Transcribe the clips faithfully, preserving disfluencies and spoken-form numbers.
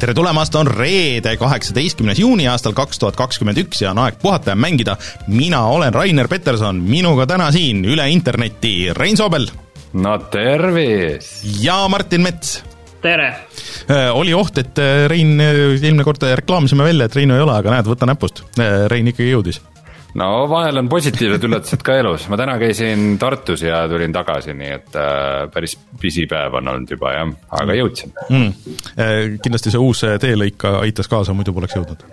tere tulemast, on reede kaheksateistkümnes juuni aastal kaks tuhat kakskümmend üks ja on aeg puhata ja mängida. Mina olen Rainer Peterson, minuga täna siin üle interneti Rein Soobel. No tervis! Ja Martin Mets. Tere! Oli oht, et Rein, eelmine kord reklaamisime välja, et Reinu ei ole, aga näed, võta näpust. Rein ikkagi jõudis. No vahel on positiivsed üllatused ka elus. Ma täna käisin Tartus ja tulin tagasi, nii et äh, päris pisipäev on olnud juba, jah, aga jõudsin. Mm. Kindlasti see uus teelõik aitas kaasa, muidu poleks jõudnud.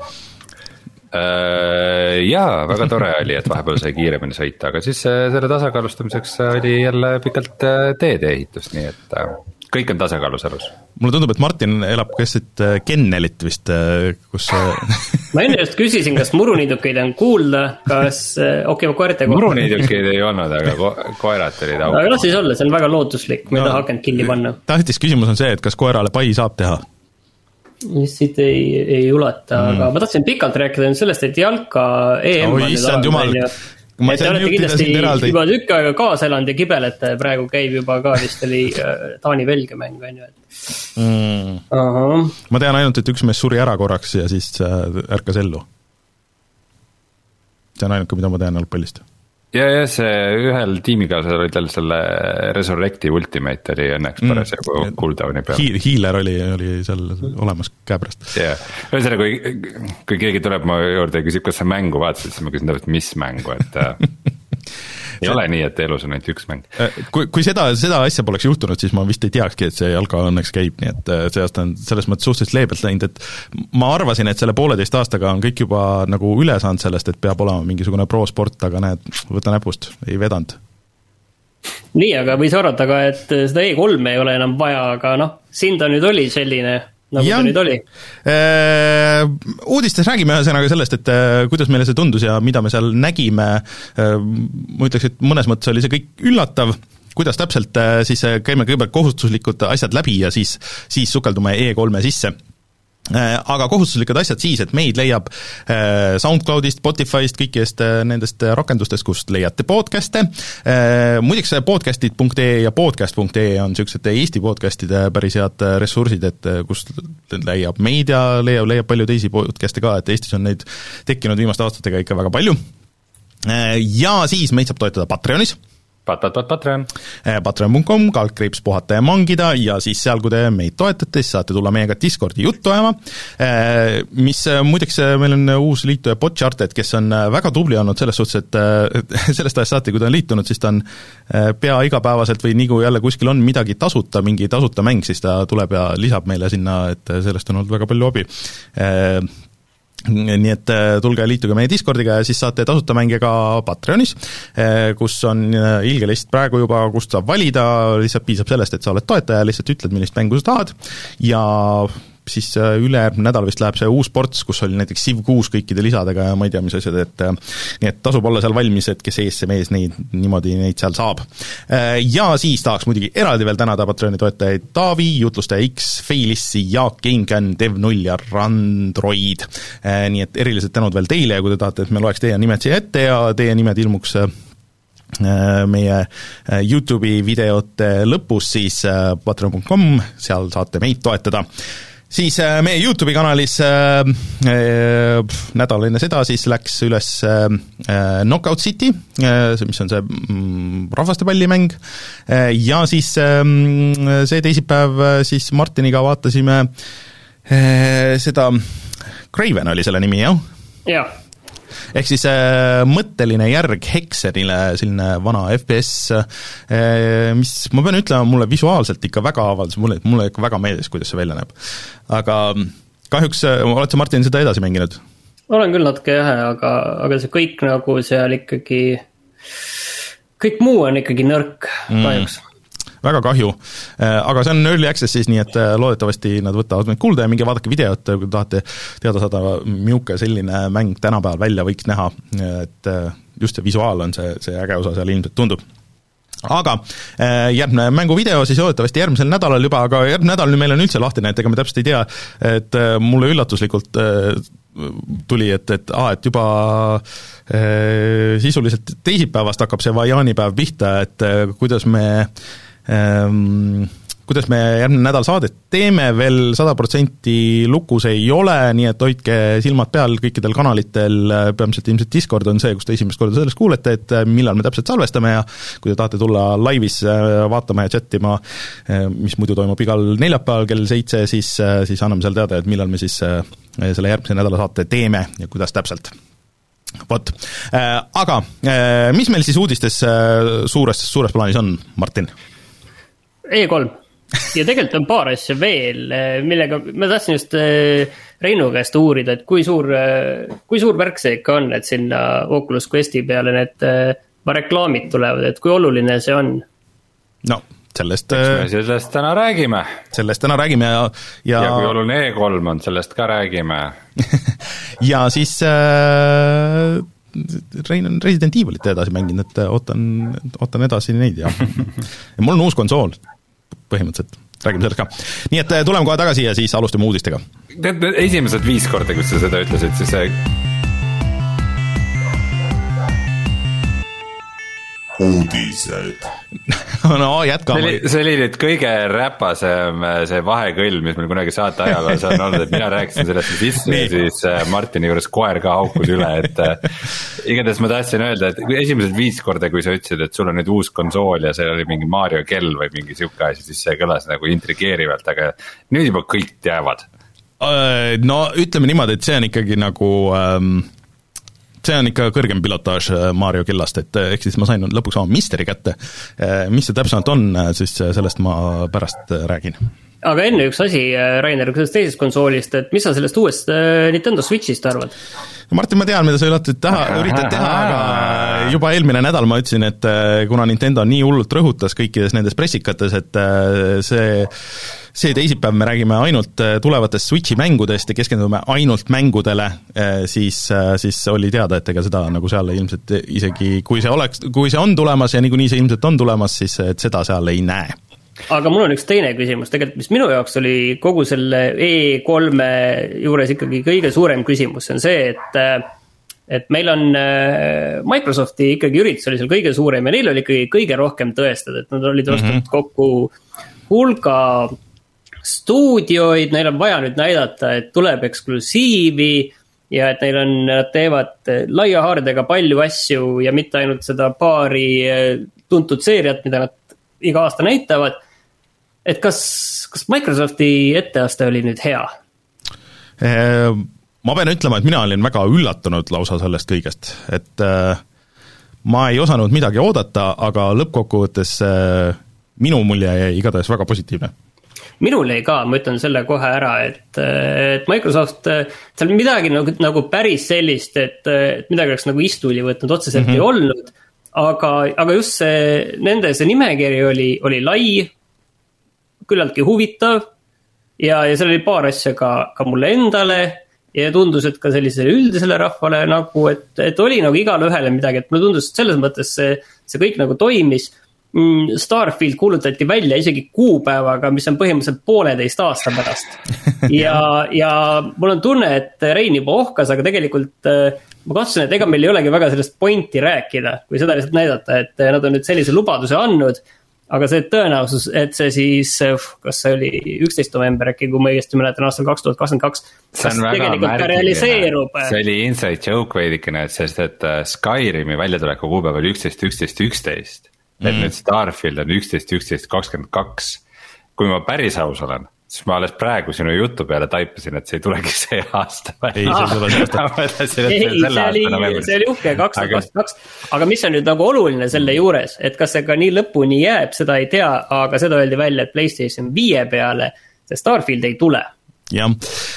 Äh, jaa, väga tore oli, et vahepeal sai kiiremini sõita, aga siis selle tasakaalustamiseks oli jälle pikalt teede ehitus, nii et äh, kõik on tasakaalus elus. Mulle tundub, et Martin elab keset kennelit vist, kus... ma enne just küsisin, kas muruniidukeid on kuulda, kas... okei, ma koerte kohta... Muruniidukeid ei olnud, aga ko koerat oli tauka. Aga las siis olla, see on väga lootuslik, ma ei no, taha hakanud kinni panna. Tähtis küsimus on see, et kas koerale pai saab teha? Mis siit ei, ei ulata, mm. aga ma tahtsin pikalt rääkida sellest, et jalka E M... Oi, issand jumal... Ma et te olete kindlasti juba tükk aega kaaseland ja kibelete praegu käib juba ka vist oli Taani-Velge mäng on ju. Mm. Uh-huh. Ma tean ainult, et üks mees suri ära korraks ja siis ärkas ellu. See on ainuke, mida ma tean jalgpallist. Ja, ja see ühel tiimikaasal oli tal selle Resurrecti Ultimate oli õnneks mm. paras ja cooldown'i peal. Hiil, hiiler oli, oli seal olemas käepärast. Ja, ühesõna, kui, kui keegi tuleb ma juurde ja küsib, kas sa mängu vaatasid, siis ma küsin täpselt, mis mängu, et ei see... ole nii, et elus on ainult üks mäng. Kui, kui seda, seda asja poleks juhtunud, siis ma vist ei teakski, et see jalga õnneks käib, nii et see aasta on selles mõttes suhteliselt leebelt läinud, et ma arvasin, et selle pooleteist aastaga on kõik juba nagu üle saanud sellest, et peab olema mingisugune pro-sport, aga näed, võta näpust, ei vedanud. Nii, aga võis arvata ka, et seda E kolm ei ole enam vaja, aga noh, siin ta nüüd oli selline... nagu ja, ta nüüd oli. Äh, uudistes räägime ühesõnaga sellest, et äh, kuidas meile see tundus ja mida me seal nägime. Äh, ma ütleks, et mõnes mõttes oli see kõik üllatav, kuidas täpselt äh, siis käime kõigepealt kohustuslikud asjad läbi ja siis, siis sukeldume E kolme sisse. Aga kohustuslikud asjad siis, et meid leiab SoundCloudist, Spotify'st, kõikidest nendest rakendustest, kust leiate podcaste. Muideks podcastid punkt ee ja podcast punkt ee on sellised Eesti podcastide päris head ressursid, et kust leiab meid ja leiab, leiab palju teisi podcaste ka, et Eestis on neid tekkinud viimaste aastatega ikka väga palju. Ja siis meid saab toetada Patreonis. Patreon. Patreon punkt com, kaldkriips puhata ja mangida ja siis seal, kui te meid toetate, siis saate tulla meiega Discordi juttu ajama, mis muideks meil on uus liituja Botcharted, kes on väga tubli olnud selles suhtes, et sellest ajast saati, kui ta on liitunud, siis ta on pea igapäevaselt või nii kui jälle kuskil on midagi tasuta, mingi tasuta mäng, siis ta tuleb ja lisab meile sinna, et sellest on olnud väga palju abi. Nii et tulge liituge meie Discordiga ja siis saate tasuta mänge ka Patreonis, kus on ilge list praegu juba, kust saab valida, lihtsalt piisab sellest, et sa oled toetaja, lihtsalt ütled, millist mängu sa tahad ja siis üle nädal vist läheb see uus ports, kus oli näiteks Civ kuus kõikide lisadega ja ma ei tea, mis asjad, et nii et tasub olla seal valmis, et kes ees see mees neid, niimoodi neid seal saab. Ja siis tahaks muidugi eraldi veel tänada Patreoni toetajaid Taavi, Jutlustaja X, Feilissi, Jaak, GameCAN, Dev null ja Randroid. Nii et erilised tänud veel teile ja kui te tahate, et me loeks teie nimed siia ette ja teie nimed ilmuks meie YouTube'i videote lõpus, siis patreon punkt com, seal saate meid toetada. Siis meie YouTube'i kanalis äh, äh, nädal enne seda siis läks üles äh, Knockout City, äh, mis on see mm, rahvastepallimäng, äh, ja siis äh, see teisipäev siis Martiniga vaatasime äh, seda, Craven oli selle nimi, jah? Jah. Ehk siis äh, mõtteline järg Hexenile, selline vana F P S, äh, mis ma pean ütlema, mulle visuaalselt ikka väga avaldas, mulle, mulle ikka väga meeldis, kuidas see välja näeb. Aga kahjuks, oled sa Martin seda edasi mänginud? Olen küll natuke jah, aga, aga see kõik nagu seal ikkagi, kõik muu on ikkagi nõrk kahjuks. Mm. Väga kahju, aga see on early access siis, nii et loodetavasti nad võtavad meid kuulda ja minge vaadake videot, kui tahate teada saada, milline selline mäng tänapäeval välja võiks näha, et just see visuaal on see, see äge osa seal ilmselt tundub. Aga järgmine mänguvideo siis loodetavasti järgmisel nädalal juba, aga järgmine nädal nüüd meil on üldse lahtine, et ega me täpselt ei tea, et mulle üllatuslikult tuli, et, et, aa, et juba äh, sisuliselt teisipäevast hakkab see Vajani päev pihta, et äh, kuidas me ähm, kuidas me järgmine nädal saadet teeme, veel sada protsenti lukus ei ole, nii et hoidke silmad peal kõikidel kanalitel, peamiselt ilmselt Discord on see, kus te esimest korda sellest kuulete, et millal me täpselt salvestame ja kui te tahate tulla laivis vaatama ja chattima, mis muidu toimub igal neljapäeval kell seitse, siis, siis anname seal teada, et millal me siis selle järgmise nädala saate teeme ja kuidas täpselt. Vot, aga mis meil siis uudistes suures, suures plaanis on, Martin? E kolm ja tegelikult on paar asja veel, millega ma tahtsin just Reinu käest uurida, et kui suur, kui suur värk see ikka on, et sinna Oculus Questi peale need reklaamid tulevad, et kui oluline see on? No, sellest me sellest täna räägime. Sellest täna räägime ja ja, ja kui oluline E kolm on, sellest ka räägime. ja siis äh, Rein on Resident Evilit edasi mänginud, et ootan, ootan edasi neid ja, ja mul on uus konsool põhimõtteliselt, räägime sellest ka. Nii et tuleme kohe tagasi ja siis alustame uudistega. Esimesed viis korda, kus sa seda ütlesid, siis see uudised. no jätkame. See oli, see oli nüüd kõige räpasem see vahekõll, mis meil kunagi saate ajaloos on olnud, et mina rääkisin sellest sisse ja siis Martini juures koer ka haukus üle, et igatahes ma tahtsin öelda, et esimesed viis korda, kui sa ütlesid, et sul on nüüd uus konsool ja seal oli mingi Mario kell või mingi siuke asi, siis see kõlas nagu intrigeerivalt, aga nüüd juba kõik teavad. No ütleme niimoodi, et see on ikkagi nagu ähm, see on ikka kõrgem pilotaaž Mario kellast, et ehk siis ma sain lõpuks oma misteri kätte. Mis see täpsemalt on, siis sellest ma pärast räägin. Aga enne üks asi, Rainer, sellest teisest konsoolist, et mis sa sellest uuest Nintendo Switchist arvad? Martin, ma tean, mida sa üritad teha, üritad teha, aga juba eelmine nädal ma ütlesin, et kuna Nintendo nii hullult rõhutas kõikides nendes pressikates, et see, see teisipäev me räägime ainult tulevatest Switchi mängudest ja keskendume ainult mängudele, siis, siis oli teada, et ega seda nagu seal ilmselt isegi, kui see oleks, kui see on tulemas ja niikuinii see ilmselt on tulemas, siis et seda seal ei näe. Aga mul on üks teine küsimus, tegelikult mis minu jaoks oli kogu selle E kolm juures ikkagi kõige suurem küsimus, see on see, et, et meil on Microsofti ikkagi üritus oli seal kõige suurem ja neil oli ikkagi kõige rohkem tõestada, et nad olid ostnud mm-hmm. kokku hulga stuudioid, neil on vaja nüüd näidata, et tuleb eksklusiivi ja et neil on, nad teevad laia haardega palju asju ja mitte ainult seda paari tuntud seeriat, mida nad iga aasta näitavad. Et kas, kas Microsofti etteaste oli nüüd hea? Ma pean ütlema, et mina olin väga üllatunud lausa sellest kõigest, et ma ei osanud midagi oodata, aga lõppkokkuvõttes minu mulje jäi igatahes väga positiivne. Minul ei ka, ma ütlen selle kohe ära, et, et Microsoft, seal midagi nagu, nagu päris sellist, et, et midagi oleks nagu istuli võtnud, otseselt mm-hmm. ei olnud, aga, aga just see, nende see nimekiri oli, oli lai, küllaltki huvitav ja, ja seal oli paar asja ka, ka mulle endale ja tundus, et ka sellisele üldisele rahvale nagu, et, et oli nagu igale ühele midagi, et mulle tundus, et selles mõttes see, see kõik nagu toimis. Starfield kuulutati välja isegi kuupäevaga, mis on põhimõtteliselt pooleteist aasta pärast ja, ja mul on tunne, et Rein juba ohkas, aga tegelikult ma katsun, et ega meil ei olegi väga sellest pointi rääkida, kui seda lihtsalt näidata, et nad on nüüd sellise lubaduse andnud, aga see tõenäosus, et see siis, kas see oli üksteist november äkki, kui ma õigesti mäletan aastal kaks tuhat kakskümmend kaks, kas tegelikult ka realiseerub? See oli inside joke veidikene, sest et Skyrimi väljatuleku kuupäev oli üksteist, üksteist, üksteist, et mm. nüüd Starfield on üksteist, üksteist, kakskümmend kaks. Kui ma päris aus olen, siis ma alles praegu sinu jutu peale taipasin, et see ei tulegi see aasta. Ei, see ei tule see aasta. Ei, see oli, see oli uhke kaks tuhat kakskümmend kaks, aga mis on nüüd nagu oluline selle juures, et kas see ka nii lõpuni jääb, seda ei tea, aga seda öeldi välja, et PlayStation viie peale see Starfield ei tule. Jah,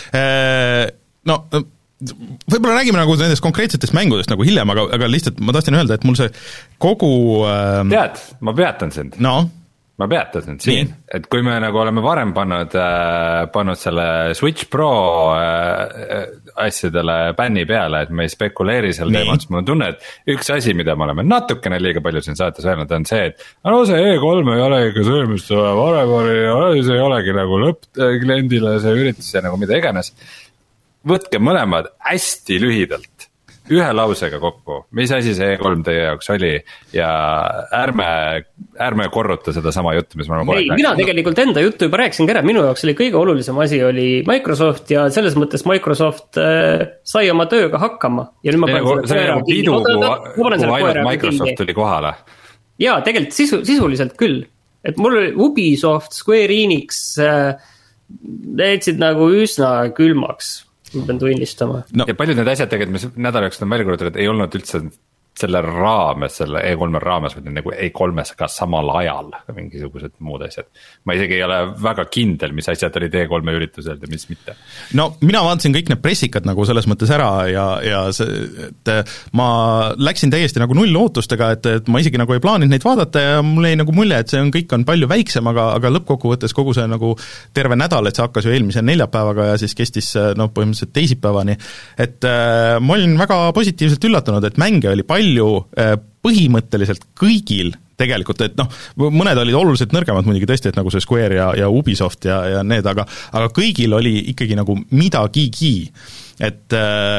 no võib-olla räägime nagu nendest konkreetsetest mängudest nagu hiljem, aga, aga lihtsalt ma tahtsin öelda, et mul see kogu Tead, ma peatan sind No ma peatasin siin, et kui me nagu oleme varem pannud, äh, pannud selle Switch Pro äh, asjadele bänni peale, et me ei spekuleeri seal teemalt, siis mul on tunne, et üks asi, mida me oleme natukene liiga palju siin saates öelnud, on see, et no see E kolm ei ole ikka see, mis varem oli, see ei olegi nagu lõppkliendile see üritus ja nagu mida iganes. Võtke mõlemad hästi lühidalt ühe lausega kokku, mis asi see E kolm teie jaoks oli ja ärme, ärme korruta seda sama juttu, mis ma olen ei, mina tegelikult enda juttu juba rääkisin ka ära, minu jaoks oli kõige olulisem asi oli Microsoft ja selles mõttes Microsoft äh, sai oma tööga hakkama. Ja nüüd ma panen selle koera kinni. Kui ainult Microsoft tuli kohale. Jaa, tegelikult sisu, sisuliselt küll. Et mul oli Ubisoft, Square Enix äh, leidsid nagu üsna külmaks. Ma pean tunnistama. No. Ja paljud need asjad tegelikult, mis nädalaks on välja korrutatud, ei olnud üldse selle raames, selle E kolm raames, vaid nagu E kolmes ka samal ajal mingisugused muud asjad. Ma isegi ei ole väga kindel, mis asjad olid E kolm üritusel ja mis mitte. No mina vaatasin kõik need pressikad nagu selles mõttes ära ja, ja see, et ma läksin täiesti nagu null ootustega, et, et ma isegi nagu ei plaaninud neid vaadata ja mul ei nagu mulje, et see on, kõik on palju väiksem, aga, aga lõppkokkuvõttes kogu see nagu terve nädal, et see hakkas ju eelmise neljapäevaga ja siis kestis no põhimõtteliselt teisipäevani, et äh, ma olin väga positiivselt üllatunud, et mänge oli palju palju põhimõtteliselt kõigil tegelikult, et noh, mõned olid oluliselt nõrgemad muidugi tõesti, et nagu see Square ja, ja Ubisoft ja, ja need, aga, aga kõigil oli ikkagi nagu midagigi, et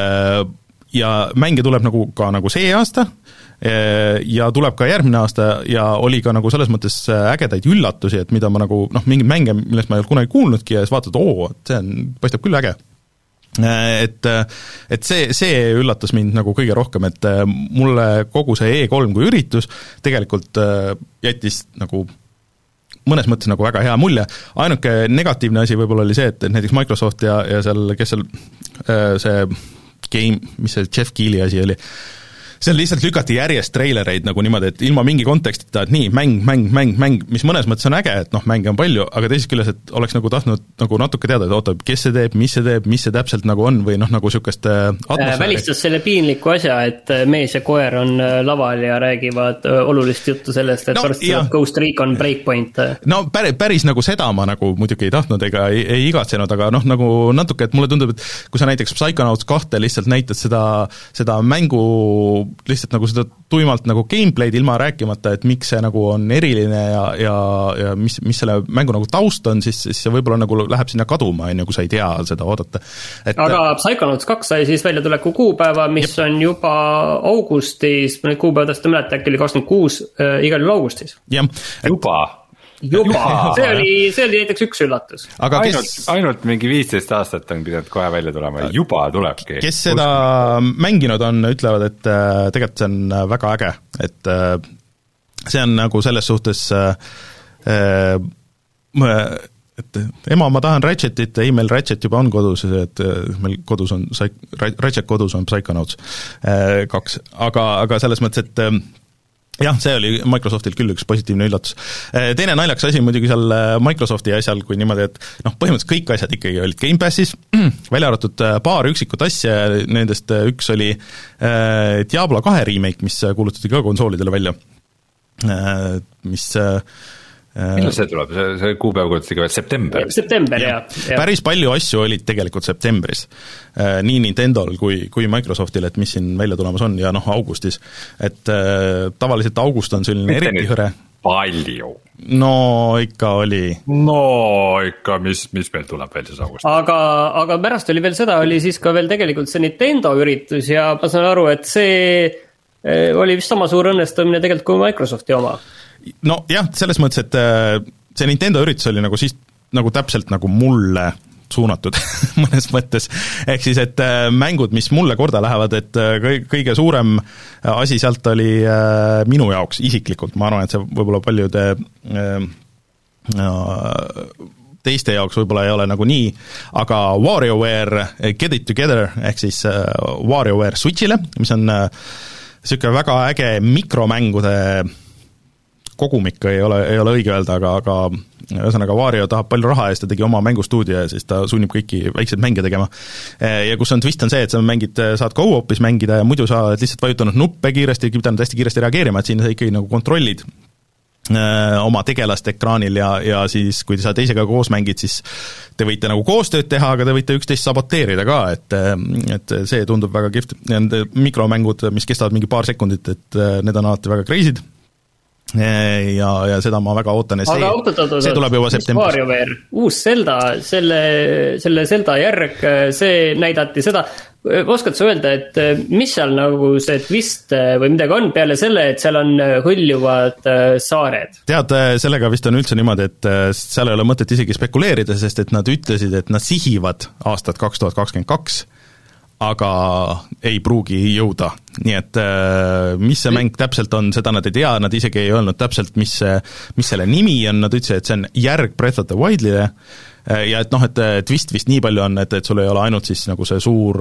ja mänge tuleb nagu ka nagu see aasta ja tuleb ka järgmine aasta ja oli ka nagu selles mõttes ägedaid üllatusi, et mida ma nagu noh, mingeid mänge, millest ma ei olnud kunagi kuulnudki ja siis vaatad, oo, see on, paistab küll äge. Et, et see, see üllatas mind nagu kõige rohkem, et mulle kogu see E kolm kui üritus tegelikult jättis nagu mõnes mõttes nagu väga hea mulje. Ainuke negatiivne asi võib-olla oli see, et näiteks Microsoft ja, ja seal, kes seal see game, mis see Jeff Keighley asi oli, seal lihtsalt lükati järjest treilereid nagu niimoodi, et ilma mingi kontekstita, et nii, mäng, mäng, mäng, mäng, mis mõnes mõttes on äge, et noh, mänge on palju, aga teisest küljes, et oleks nagu tahtnud nagu natuke teada, et oota, kes see teeb, mis see teeb, mis see täpselt nagu on või noh, nagu niisugust atmosfääri. Välistas selle piinliku asja, et mees ja koer on laval ja räägivad olulist juttu sellest, et no, pärast tuleb Ghost Recon Breakpoint. No päris, päris nagu seda ma nagu muidugi ei tahtnud ega ei, ei igatsenud, aga noh, nagu natuke, et mulle tundub, et kui sa näiteks Psychonauts kahte lihtsalt näitad seda, seda mängu lihtsalt nagu seda tuimalt nagu gameplay'd ilma rääkimata, et miks see nagu on eriline ja, ja, ja mis, mis selle mängu nagu taust on, siis, siis see võib-olla nagu läheb sinna kaduma, on ju, kui sa ei tea seda oodata. Et, aga Psychonauts kaks sai siis väljatuleku kuupäeva, mis jep. on juba augustis, ma nüüd kuupäevadest ei mäleta, äkki oli kakskümmend kuus, äh, igal juhul augustis. Jah. Juba? Juba, see oli, see oli näiteks üks üllatus. Aga kes... ainult, ainult mingi viisteist aastat on pidanud kohe välja tulema, juba tulebki. Kes seda mänginud on, ütlevad, et tegelikult see on väga äge, et see on nagu selles suhtes et ema, ma tahan Ratchetit, ei meil Ratchet juba on kodus, et meil kodus on, Ratchet kodus on Psychonauts kaks, aga, aga selles mõttes, et jah, see oli Microsoftilt küll üks positiivne üllatus. Teine naljakas asi muidugi seal Microsofti asjal, kui niimoodi, et noh, põhimõtteliselt kõik asjad ikkagi olid Game Passis, välja arvatud paar üksikut asja, nendest üks oli Diablo kahe remake, mis kuulutati ka konsoolidele välja, mis millal see tuleb? See, see kuupäev kuulutati ka veel september. September, jah. Ja. Päris palju asju olid tegelikult septembris, nii Nintendol kui, kui Microsoftil, et mis siin välja tulemas on ja noh, augustis, et tavaliselt august on selline eriti hõre. Palju. No ikka oli. No ikka, mis, mis meil tuleb veel siis august. Aga, aga pärast oli veel seda, oli siis ka veel tegelikult see Nintendo üritus ja ma saan aru, et see oli vist sama suur õnnestumine tegelikult kui Microsofti oma. No jah, selles mõttes, et see Nintendo üritus oli nagu siis nagu täpselt nagu mulle suunatud mõnes mõttes, ehk siis, et mängud, mis mulle korda lähevad, et kõige suurem asi sealt oli minu jaoks isiklikult, ma arvan, et see võib-olla paljude teiste jaoks võib-olla ei ole nagu nii, aga WarioWare Get It Together, ehk siis WarioWare Switchile, mis on niisugune väga äge mikromängude kogumik ei ole, ei ole õige öelda, aga, aga ühesõnaga Wario tahab palju raha eest ja tegi oma mängustuudio ja siis ta sunnib kõiki väikseid mänge tegema. Ja kus on twist on see, et sa mängid, saad co-op'is mängida ja muidu sa oled lihtsalt vajutanud nuppe kiiresti, pidanud hästi kiiresti reageerima, et siin sa ikkagi nagu kontrollid oma tegelast ekraanil ja, ja siis, kui sa teisega koos mängid, siis te võite nagu koostööd teha, aga te võite üksteist saboteerida ka, et, et see tundub väga kihvt. Need mikromängud, mis kestavad mingi paar sekundit, et need on alati väga crazy'd. Ja, ja seda ma väga ootan ja see, see tuleb juba septembris. Uus Zelda, selle, selle Zelda järg, see näidati seda, oskad sa öelda, et mis seal nagu see twist või midagi on peale selle, et seal on hõljuvad saared? Tead, sellega vist on üldse niimoodi, et seal ei ole mõtet isegi spekuleerida, sest et nad ütlesid, et nad sihivad aastat kaks tuhat kakskümmend kaks, aga ei pruugi jõuda. Nii et mis see mäng täpselt on, seda nad ei tea, nad isegi ei öelnud täpselt, mis, see, mis selle nimi on, nad ütlesid, et see on järg Breath of the Wildile ja et noh, et twist vist nii palju on, et, et sul ei ole ainult siis nagu see suur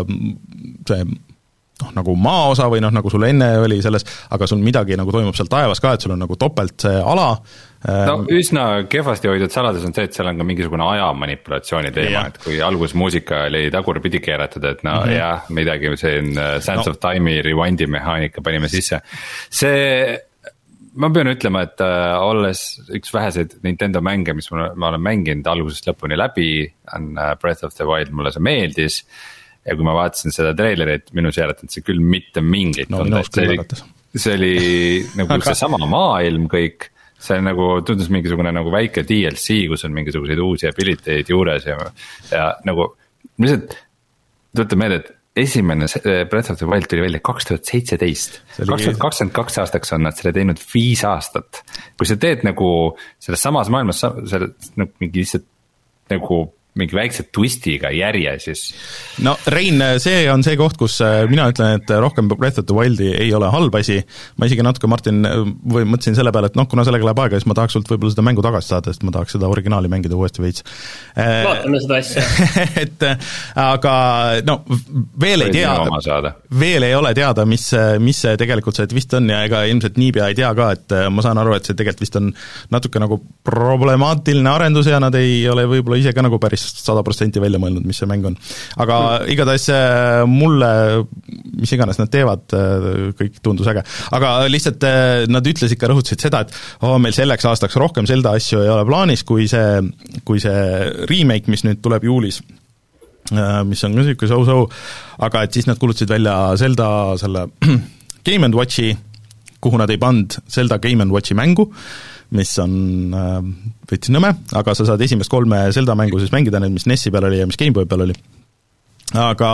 see noh, nagu maaosa või noh, nagu sul enne oli selles, aga sul midagi nagu toimub seal taevas ka, et sul on nagu topelt see ala. No üsna kehvasti hoidnud saladus on see, et seal on ka mingisugune ajamanipulatsiooni teema, et kui algus muusika oli tagurpidi keeratud, et no mm -hmm. jah, midagi see on Sands no. of Time'i rewindi mehaanika panime sisse. See, ma pean ütlema, et äh, olles üks väheseid Nintendo mänge, mis ma, ma olen mänginud algusest lõpuni läbi, on Breath of the Wild, mulle see meeldis. Ja kui ma vaatasin seda trailerit, minus järetanud see küll mitte mingit no, on, see, oli, see oli nagu see sama maailm kõik, see nagu tundus mingisugune nagu väike D L C, kus on mingisuguseid uusi abiliteid juures ja, ja nagu lihtsalt tulete meelde, et esimene Breath of the Wild tuli välja kaks tuhat seitseteist, kaks tuhat kakskümmend kaks aastaks on nad selle teinud viis aastat. Kui sa teed nagu selles samas maailmas selle, nagu mingi lihtsalt nagu mingi väikse twistiga järje, siis no Rein, see on see koht, kus mina ütlen, et rohkem Breath of the Wildi ei ole halb asi, ma isegi natuke, Martin, või mõtlesin selle peale, et noh, kuna sellega läheb aega, siis ma tahaks sult võib-olla seda mängu tagasi saada, sest ma tahaks seda originaali mängida uuesti veits. Vaatame seda asja. et aga no veel ei tea, veel ei ole teada, mis, mis see tegelikult see twist on ja ega ilmselt niipea ei tea ka, et ma saan aru, et see tegelikult vist on natuke nagu problemaatiline arendus ja nad ei ole võib-olla ise ka nagu päris sada protsenti välja mõelnud, mis see mäng on. Aga mm. igatahes mulle, mis iganes nad teevad, kõik tundus äge. Aga lihtsalt nad ütlesid ka, rõhutasid seda, et oh, meil selleks aastaks rohkem Zelda asju ei ole plaanis, kui see, kui see remake, mis nüüd tuleb juulis, mis on ka niisugune so-so, aga et siis nad kuulutasid välja Zelda selle Game and Watchi, kuhu nad ei pand Zelda Game and Watchi mängu, mis on võtsi nõme, aga sa saad esimest kolme Zelda mängu siis mängida, need mis N E S-i peal oli ja mis Gameboy peal oli. Aga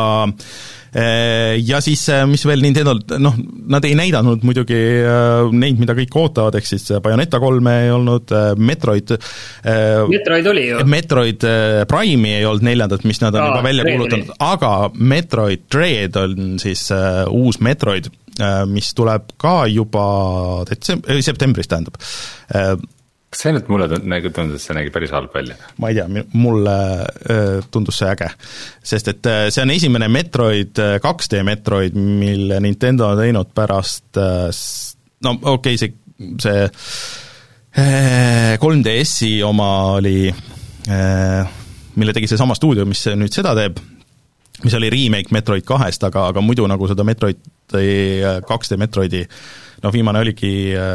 ja siis, mis veel Nintendo, noh, nad ei näidanud muidugi neid, mida kõik ootavad, ehk siis Bayonetta kolme ei olnud, Metroid Metroid oli ju. Metroid Prime'i ei olnud neljandat, mis nad on Aa, juba välja kuulutanud, aga Metroid Dread on siis uh, uus Metroid, uh, mis tuleb ka juba detsem- septembris tähendab uh, kas see nüüd mulle tundus, et see nägi päris halb välja? Ma ei tea, mulle tundus see äge, sest et see on esimene Metroid, kaks D Metroid, mille Nintendo on teinud pärast, no okei, see, see kolm D S-i oma oli, mille tegi see sama stuudio, mis nüüd seda teeb, mis oli remake Metroid kahest, aga, aga muidu nagu seda Metroid, kaks D Metroidi, no viimane oligi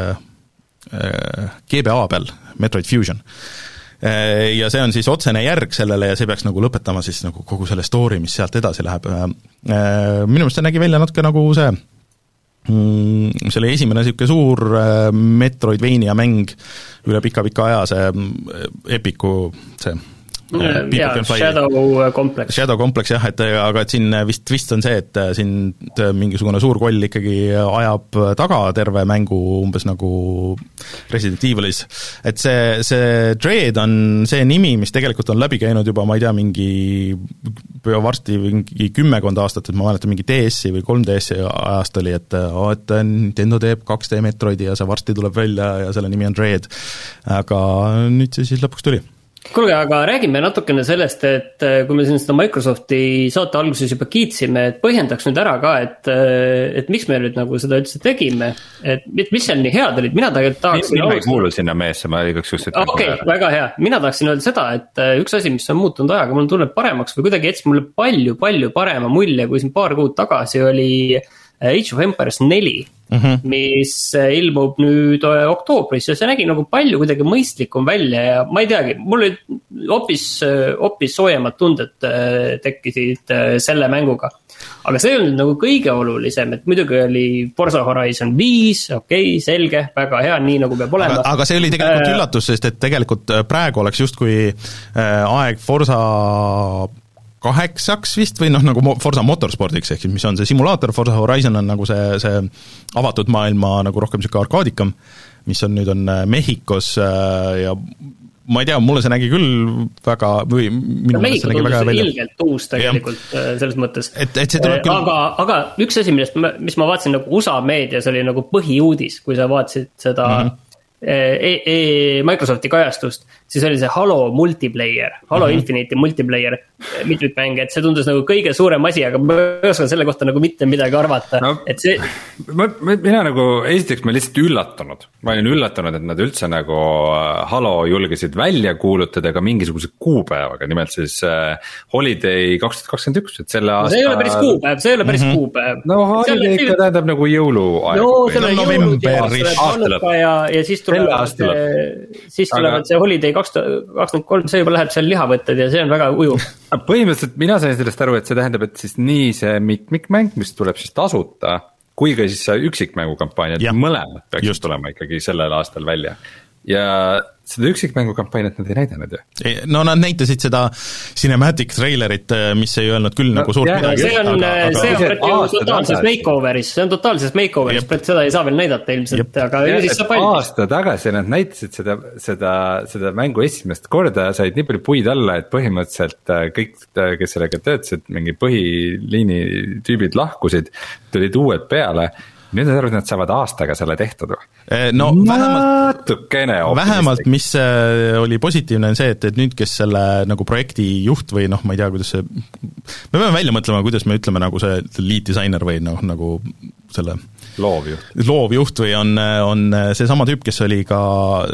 G B A peal, Metroid Fusion. Ja see on siis otsene järg sellele ja see peaks nagu lõpetama siis nagu kogu selle story, mis sealt edasi läheb. Minu meelest see nägi välja natuke nagu see, see oli esimene niisugune suur Metroidvania mäng üle pika-pika aja, see Epiku, see ja, Shadow Complex. Shadow Complex jah, et aga et siin vist twist on see, et siin mingisugune suur koll ikkagi ajab taga terve mängu umbes nagu Resident Evilis. Et see, see Dread on see nimi, mis tegelikult on läbi käinud juba, ma ei tea, mingi varsti mingi kümmekond aastat, et ma mäletan mingi D S-i või kolm D S-i ajast oli, et, et Nintendo teeb kaks D Metroidi ja see varsti tuleb välja ja selle nimi on Dread. Aga nüüd see siis lõpuks tuli. Kuulge, aga räägime natukene sellest, et kui me siin seda Microsofti saate alguses juba kiitsime, et põhjendaks nüüd ära ka, et, et miks me nüüd nagu seda üldse tegime, et mis seal nii head olid, mina tegelikult tahaksin... Mina ei kuulu sinna meesse, ma igaks just... Okei, okay, väga hea, mina tahaksin öelda seda, et üks asi, mis on muutunud ajaga, mul tunneb paremaks või kuidagi jättis mulle palju, palju parema mulje, kui siin paar kuud tagasi oli Age of Empires neli, mm-hmm. mis ilmub nüüd oktoobris ja see nägi nagu palju kuidagi mõistlikum välja ja ma ei teagi, mul oli hoopis, hoopis soojemad tunded tekkisid selle mänguga. Aga see on nagu kõige olulisem, et muidugi oli Forza Horizon viis, okei, okay, selge, väga hea, nii nagu peab olema. Aga, aga see oli tegelikult äh, üllatus, sest et tegelikult praegu oleks justkui aeg Forza kaheksaks vist või noh, nagu Forza Motorsportiks, ehk siis mis on see simulaator, Forza Horizon on nagu see, see avatud maailma nagu rohkem niisugune arkaadikam, mis on nüüd on Mehhikos ja ma ei tea, mulle see nägi küll väga või minu Mehhiko tundus ilgelt uus tegelikult ja. Selles mõttes. Et, et see tuleb küll... aga, aga üks asi, millest ma, mis ma vaatasin nagu U S A meedias oli nagu põhiuudis, kui sa vaatasid seda mm-hmm. E, e, Microsofti kajastust, siis oli see Halo multiplayer, Halo mm-hmm. Infinite'i multiplayer mitmikmäng, et see tundus nagu kõige suurem asi, aga ma ei oska selle kohta nagu mitte midagi arvata, no, et see ma, mina nagu, esiteks ma lihtsalt üllatunud, ma olin üllatunud, et nad üldse nagu Halo julgesid välja kuulutada ka mingisuguse kuupäevaga, nimelt siis äh, Holiday kaks tuhat kakskümmend üks, et selle aasta see ei ole päris kuupäev, see ei ole päris mm-hmm. kuupäev no Holiday ikka tähendab nagu jõuluaeg no selle no, jõulud ja, ja, ja siis tulevad see, siis tulevad aga... see Holiday kaks tuhat kakskümmend kolm, see juba läheb seal lihavõtted ja see on väga ujuv. Põhimõtteliselt mina sain sellest aru, et see tähendab, et siis nii see mitmikmäng, mis tuleb siis tasuta, kui ka siis see üksikmängu kampaaniad, mõlemad peaks just tulema ikkagi sellel aastal välja. Ja seda üksikmängu kampaaniat nad ei näidanud ju. No nad näitasid seda cinematic trailerit, mis ei öelnud küll no, nagu suurt jah, midagi. See on, aga, see on aga, totaalses makeoveris, see on totaalses makeoveris, seda ei saa veel näidata ilmselt, aga ja, siis saab valmis. Aasta tagasi nad näitasid seda, seda, seda mängu esimest korda, said nii palju puid alla, et põhimõtteliselt kõik, kes sellega töötasid, mingi põhiliini tüübid lahkusid, tulid uued peale. Nüüd on arvad, et nad saavad aastaga selle tehtud või? No vähemalt, vähemalt mis oli positiivne on see, et, et nüüd, kes selle nagu projekti juht või noh, ma ei tea, kuidas see me peame välja mõtlema, kuidas me ütleme nagu see lead designer või noh, nagu selle loovjuht, loovjuht või on, on see sama tüüp, kes oli ka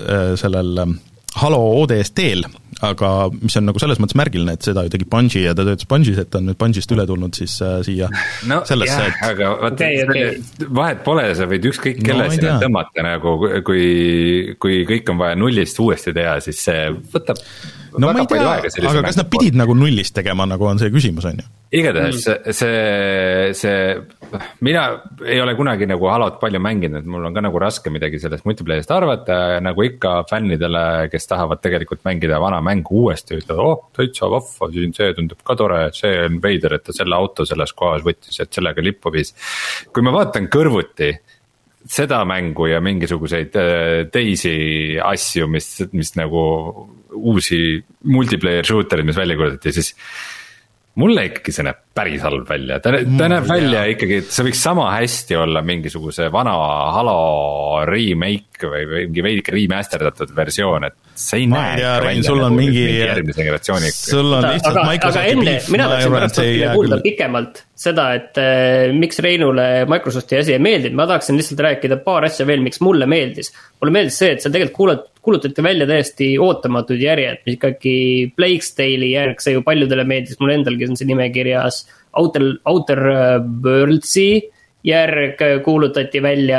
sellel Halo O D S T-l, aga mis on nagu selles mõttes märgiline, et seda ju tegi Bungie ja ta töötas Bungies, et ta on nüüd Bungiest üle tulnud siis äh, siia no, sellesse jah, et... aga vaata, okay, okay. vahet pole, sa võid ükskõik kelle no, sinna tõmmata nagu, kui, kui kõik on vaja nullist uuesti teha, siis see võtab no ma ei tea, aga kas nad pidid nagu nullist tegema, nagu on see küsimus, on ju? Igatahes see, see, see, mina ei ole kunagi nagu Halot palju mänginud, mul on ka nagu raske midagi sellest multiplayerist arvata, nagu ikka fännidele, kes tahavad tegelikult mängida vana mängu uuesti, ütled, oh, täitsa vahva, siin see tundub ka tore, see on veider, et ta selle auto selles kohas võttis, et sellega lippu viis. Kui ma vaatan kõrvuti seda mängu ja mingisuguseid teisi asju, mis, mis nagu uusi multiplayer shooterid, mis välja kuulutati, siis mulle ikkagi see näeb päris halb välja, ta, ta näeb välja ikkagi, et see võiks sama hästi olla mingisuguse vana Halo remake või mingi veidike remasterdatud versioon, et see ei ma näe tea, Rein, sul on mingi järgmise generatsiooni. Sul on lihtsalt aga, Microsofti aga enne, mina tahtsin pärast kuulda pikemalt seda, et äh, miks Reinule Microsofti asi ei meeldinud, ma tahaksin lihtsalt rääkida paar asja veel, miks mulle meeldis. Mulle meeldis see, et seal tegelikult kuulat, kuulutati välja täiesti ootamatud järjed, mis ikkagi Blake's Tale'i järg, see ju paljudele meeldis, mulle endalgi on see nimekirjas, Outer, Outer Worldsi järg kuulutati välja,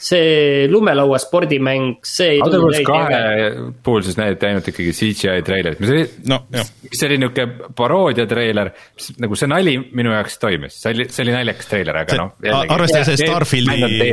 see lumelaua spordimäng, see ei Outer Worlds kahe puhul siis näidati ainult ikkagi C G I treilerit, mis oli, no, mis oli niuke paroodia treiler, nagu see nali minu jaoks toimis, see oli, see oli naljakas treiler, aga noh arvestada see Starfieldi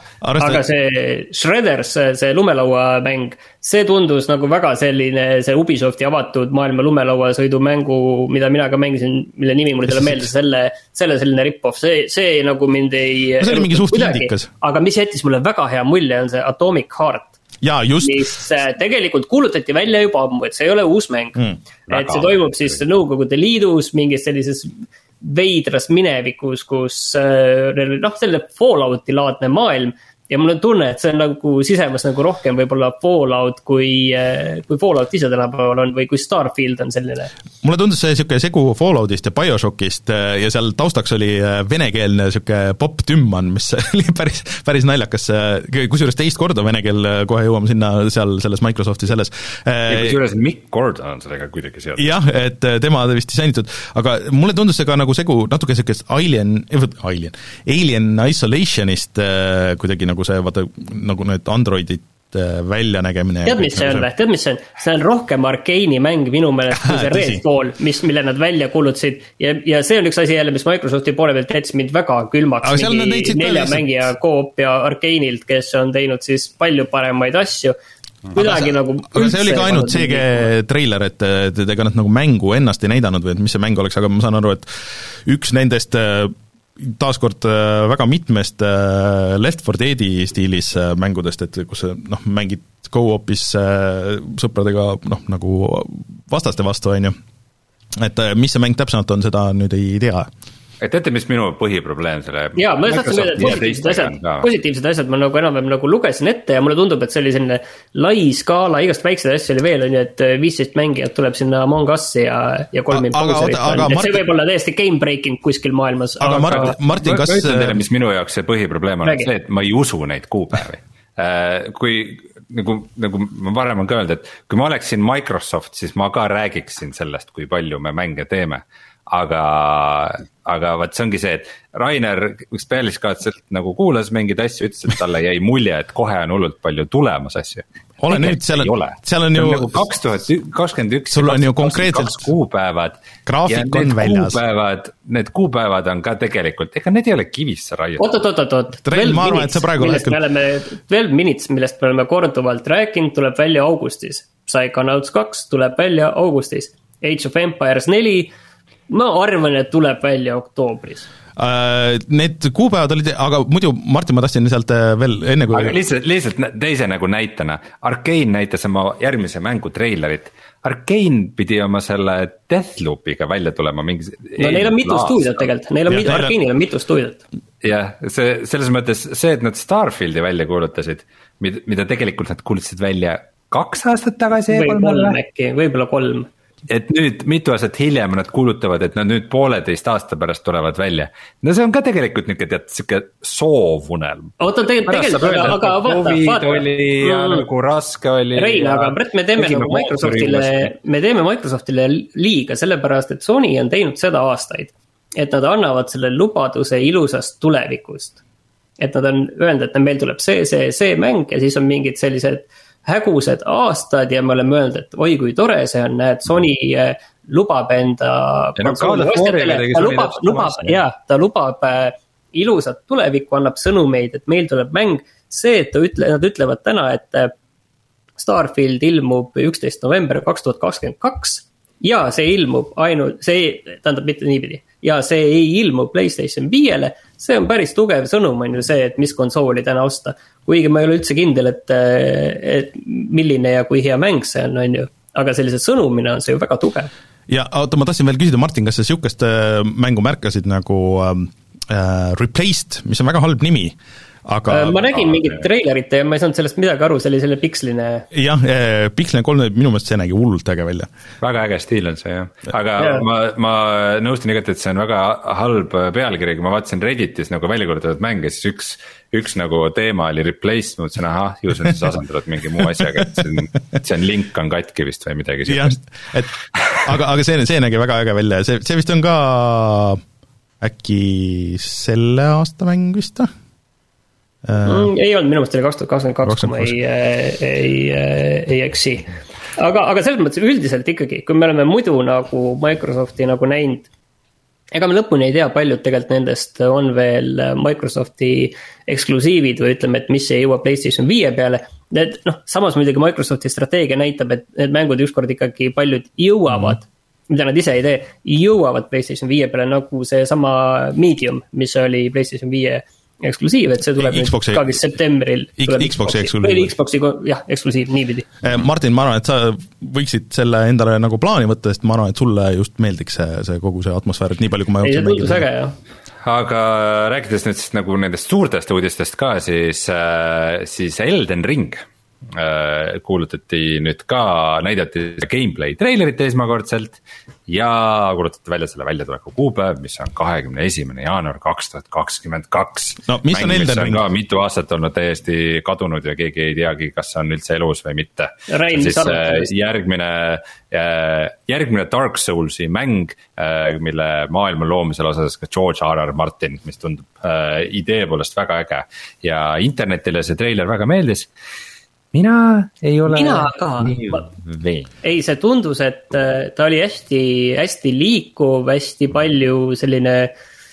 aga see Shredders, see lumelaua mäng, see tundus nagu väga selline see Ubisofti avatud maailma lumelauasõidumängu, mida mina ka mängisin, mille nimi mulle selle meeldis, selle, selle selline rip-off, see, see nagu mind ei see oli mingi suht indikas, aga mis jättis mulle väga hea mulje on see Atomic Heart, ja, just. mis tegelikult kuulutati välja juba ammu, et see ei ole uus mäng mm, et see toimub siis Nõukogude Liidus mingis sellises veidras minevikus, kus noh, selline Fallouti laadne maailm ja mul on tunne, et see on nagu sisemas nagu rohkem võib-olla Fallout kui, kui Fallout ise tänapäeval on või kui Starfield on selline. Mulle tundus see siuke segu Falloutist ja Bioshockist ja seal taustaks oli venekeelne siuke pop-tümman, mis oli päris, päris naljakas, kusjuures teist korda vene keel, kohe jõuame sinna seal selles Microsofti selles. Ja kusjuures Mick Gordon on sellega kuidagi sealt. jah, et tema vist disainitud, aga mulle tundus see ka nagu segu natuke siukest Alien, Alien, Alien Isolationist kuidagi nagu see, vaata, nagu need androidid väljanägemine. Tead, mis see on või? Tead, mis see on? See on rohkem Arkeeni mäng minu meelest kui see Redfall, mis, mille nad välja kuulutasid ja, ja see on üks asi jälle, mis Microsofti poole pealt jättis mind väga külmaks mingi nelja mängija Coop ja Arkeenilt, kes on teinud siis palju paremaid asju. kuidagi aga, nagu aga see oli ka ainult C G treiler, et, et ega nad nagu mängu ennast ei näidanud või et mis see mäng oleks, aga ma saan aru, et üks nendest taaskord väga mitmest Left four Deadi stiilis mängudest, et kus noh, mängid go-opis sõpradega noh, nagu vastaste vastu, on ju. Et mis see mäng täpsemalt on, seda nüüd ei tea. Et teate, mis minu põhiprobleem selle jaa, ma tahtsin öelda, et positiivsed asjad, positiivsed asjad ma nagu enam-vähem nagu lugesin ette ja mulle tundub, et see oli selline lai skaala, igast väikseid asju oli veel, on ju, et viisteist mängijat tuleb sinna Among Us'i ja, ja kolm imposerit, et Martin... see võib olla täiesti game breaking kuskil maailmas. Aga, aga Martin, Martin, kas... Ma ütlen teile, mis minu jaoks see põhiprobleem on, see, et ma ei usu neid kuupäevi. Kui nagu, nagu ma varem on ka öelnud, et kui ma oleksin Microsoft, siis ma ka räägiksin sellest, kui palju me mänge teeme. Aga, aga vaat see ongi see, et Rainer üks pealiskaudselt nagu kuulas mingid asju, ütles, et talle jäi mulje, et kohe on hullult palju tulemas asju. Ole nüüd, seal on, seal on ju nagu kaks tuhat kakskümmend üks sul on ju konkreetselt kuupäevad graafik on väljas. Kuupäevad, need kuupäevad on ka tegelikult, ega need ei ole kivisse raiud. Oot, oot, oot, oot. Trell, ma arvan, et see praegu hetkel... twelve minutes, millest me oleme korduvalt rääkinud, tuleb välja augustis. Psychonauts kaks tuleb välja augustis. Age of Empires neli ma arvan, et tuleb välja oktoobris. Need kuupäevad olid, aga muidu Martin, ma tahtsin sealt veel enne kui... Aga lihtsalt, lihtsalt teise nagu näitena, Arkane näitas oma järgmise mängu treilerit, Arkane pidi oma selle Deathloopiga välja tulema mingi... No neil on mitu stuudiot tegelikult, neil on mitu, Arkane'il on mitu stuudiot. Jah, see, selles mõttes see, et nad Starfieldi välja kuulutasid, mida, mida tegelikult nad kuulutasid välja kaks aastat tagasi. Või kolm äkki, võib-olla kolm. Et nüüd mitu aastat hiljem nad kuulutavad, et nad nüüd pooleteist aasta pärast tulevad välja. No see on ka tegelikult niisugune tead, siuke soovunelm. Oota, tegelikult, aga, aga vaata, vaata. oli ja mm. nagu raske oli. Rein, aga Brett, me teeme nagu Microsoftile, me teeme Microsoftile liiga, sellepärast, et Sony on teinud seda aastaid, et nad annavad selle lubaduse ilusast tulevikust. Et nad on öelnud, et meil tuleb see, see, see mäng ja siis on mingid sellised hägused aastad ja me oleme öelnud, et oi kui tore see on, et Sony lubab enda no, ostjatele, ta lubab, lubab, jah, ta lubab ilusat tulevikku, annab sõnumeid, et meil tuleb mäng, see, et ütle, nad ütlevad täna, et Starfield ilmub üksteist november kaks tuhat kakskümmend kaks ja see ilmub ainult, see tähendab mitte niipidi, ja see ei ilmu PlayStation viiele, see on päris tugev sõnum on ju see, et mis konsooli täna osta. Kuigi ma ei ole üldse kindel, et, et milline ja kui hea mäng see on, on ju. Aga sellise sõnumina on see ju väga tugev. Ja oota, ma tahtsin veel küsida, Martin, kas sa siukest mängu märkasid nagu äh, Replaced, mis on väga halb nimi, aga... Ma nägin mingit treilerit ja ma ei saanud sellest midagi aru, see oli selle piksline... Jah, piksline kolm, minu meelest see nägi hullult äge välja. Väga äge stiil on see, jah. Aga ja. ma, ma nõustan igat, et see on väga halb pealkiri, kui ma vaatasin Redditis nagu välja kordatud mänge, siis üks, üks nagu teema oli replaced, ma mõtlesin, aha, ju see on siis asendatud mingi muu asjaga, et see on, see on link on katki vist või midagi sellist. Et, aga, aga see, see nägi väga äge välja, see, see vist on ka äkki selle aasta mäng vist, või? Mm, ei olnud, minu mõttes oli kaks tuhat kakskümmend kaks, kui ma ei, ei, ei, ei eksi. Aga, aga selles mõttes üldiselt ikkagi, kui me oleme muidu nagu Microsofti nagu näinud, ega me lõpuni ei tea, paljud tegelikult nendest on veel Microsofti eksklusiivid või ütleme, et mis ei jõua PlayStation viie peale. Need, noh, samas muidugi Microsofti strateegia näitab, et need mängud ükskord ikkagi paljud jõuavad, mm. mida nad ise ei tee, jõuavad PlayStation viie peale nagu see sama Medium, mis oli PlayStation viie eksklusiiv, et see tuleb Xboxi, nüüd ka vist septembril Xboxi eksklusiiv Xboxi, jah, eksklusiiv, niipidi. Martin, ma arvan, et sa võiksid selle endale nagu plaani võtta, sest ma arvan, et sulle just meeldiks see, see kogu see atmosfäär, et nii palju kui ma ei, see tundus äge, jah. Aga rääkides nüüd siis nagu nendest suurtest uudistest ka, siis, siis Elden Ring kuulutati nüüd ka, näidati gameplay trailerit esmakordselt ja kuulutati välja selle väljatuleku kuupäev, mis on kahekümne esimene jaanuar kaks tuhat kakskümmend kaks. No mis on Elden Ring? Ka mitu aastat olnud täiesti kadunud ja keegi ei teagi, kas on üldse elus või mitte. Rein, siis järgmine, järgmine Dark Soulsi mäng, mille maailma loomisel osas ka George R R Martin, mis tundub idee poolest väga äge ja internetile see treiler väga meeldis. Mina ei ole Mina ka. veel. Ei, see tundus, et ta oli hästi, hästi liikuv, hästi palju selline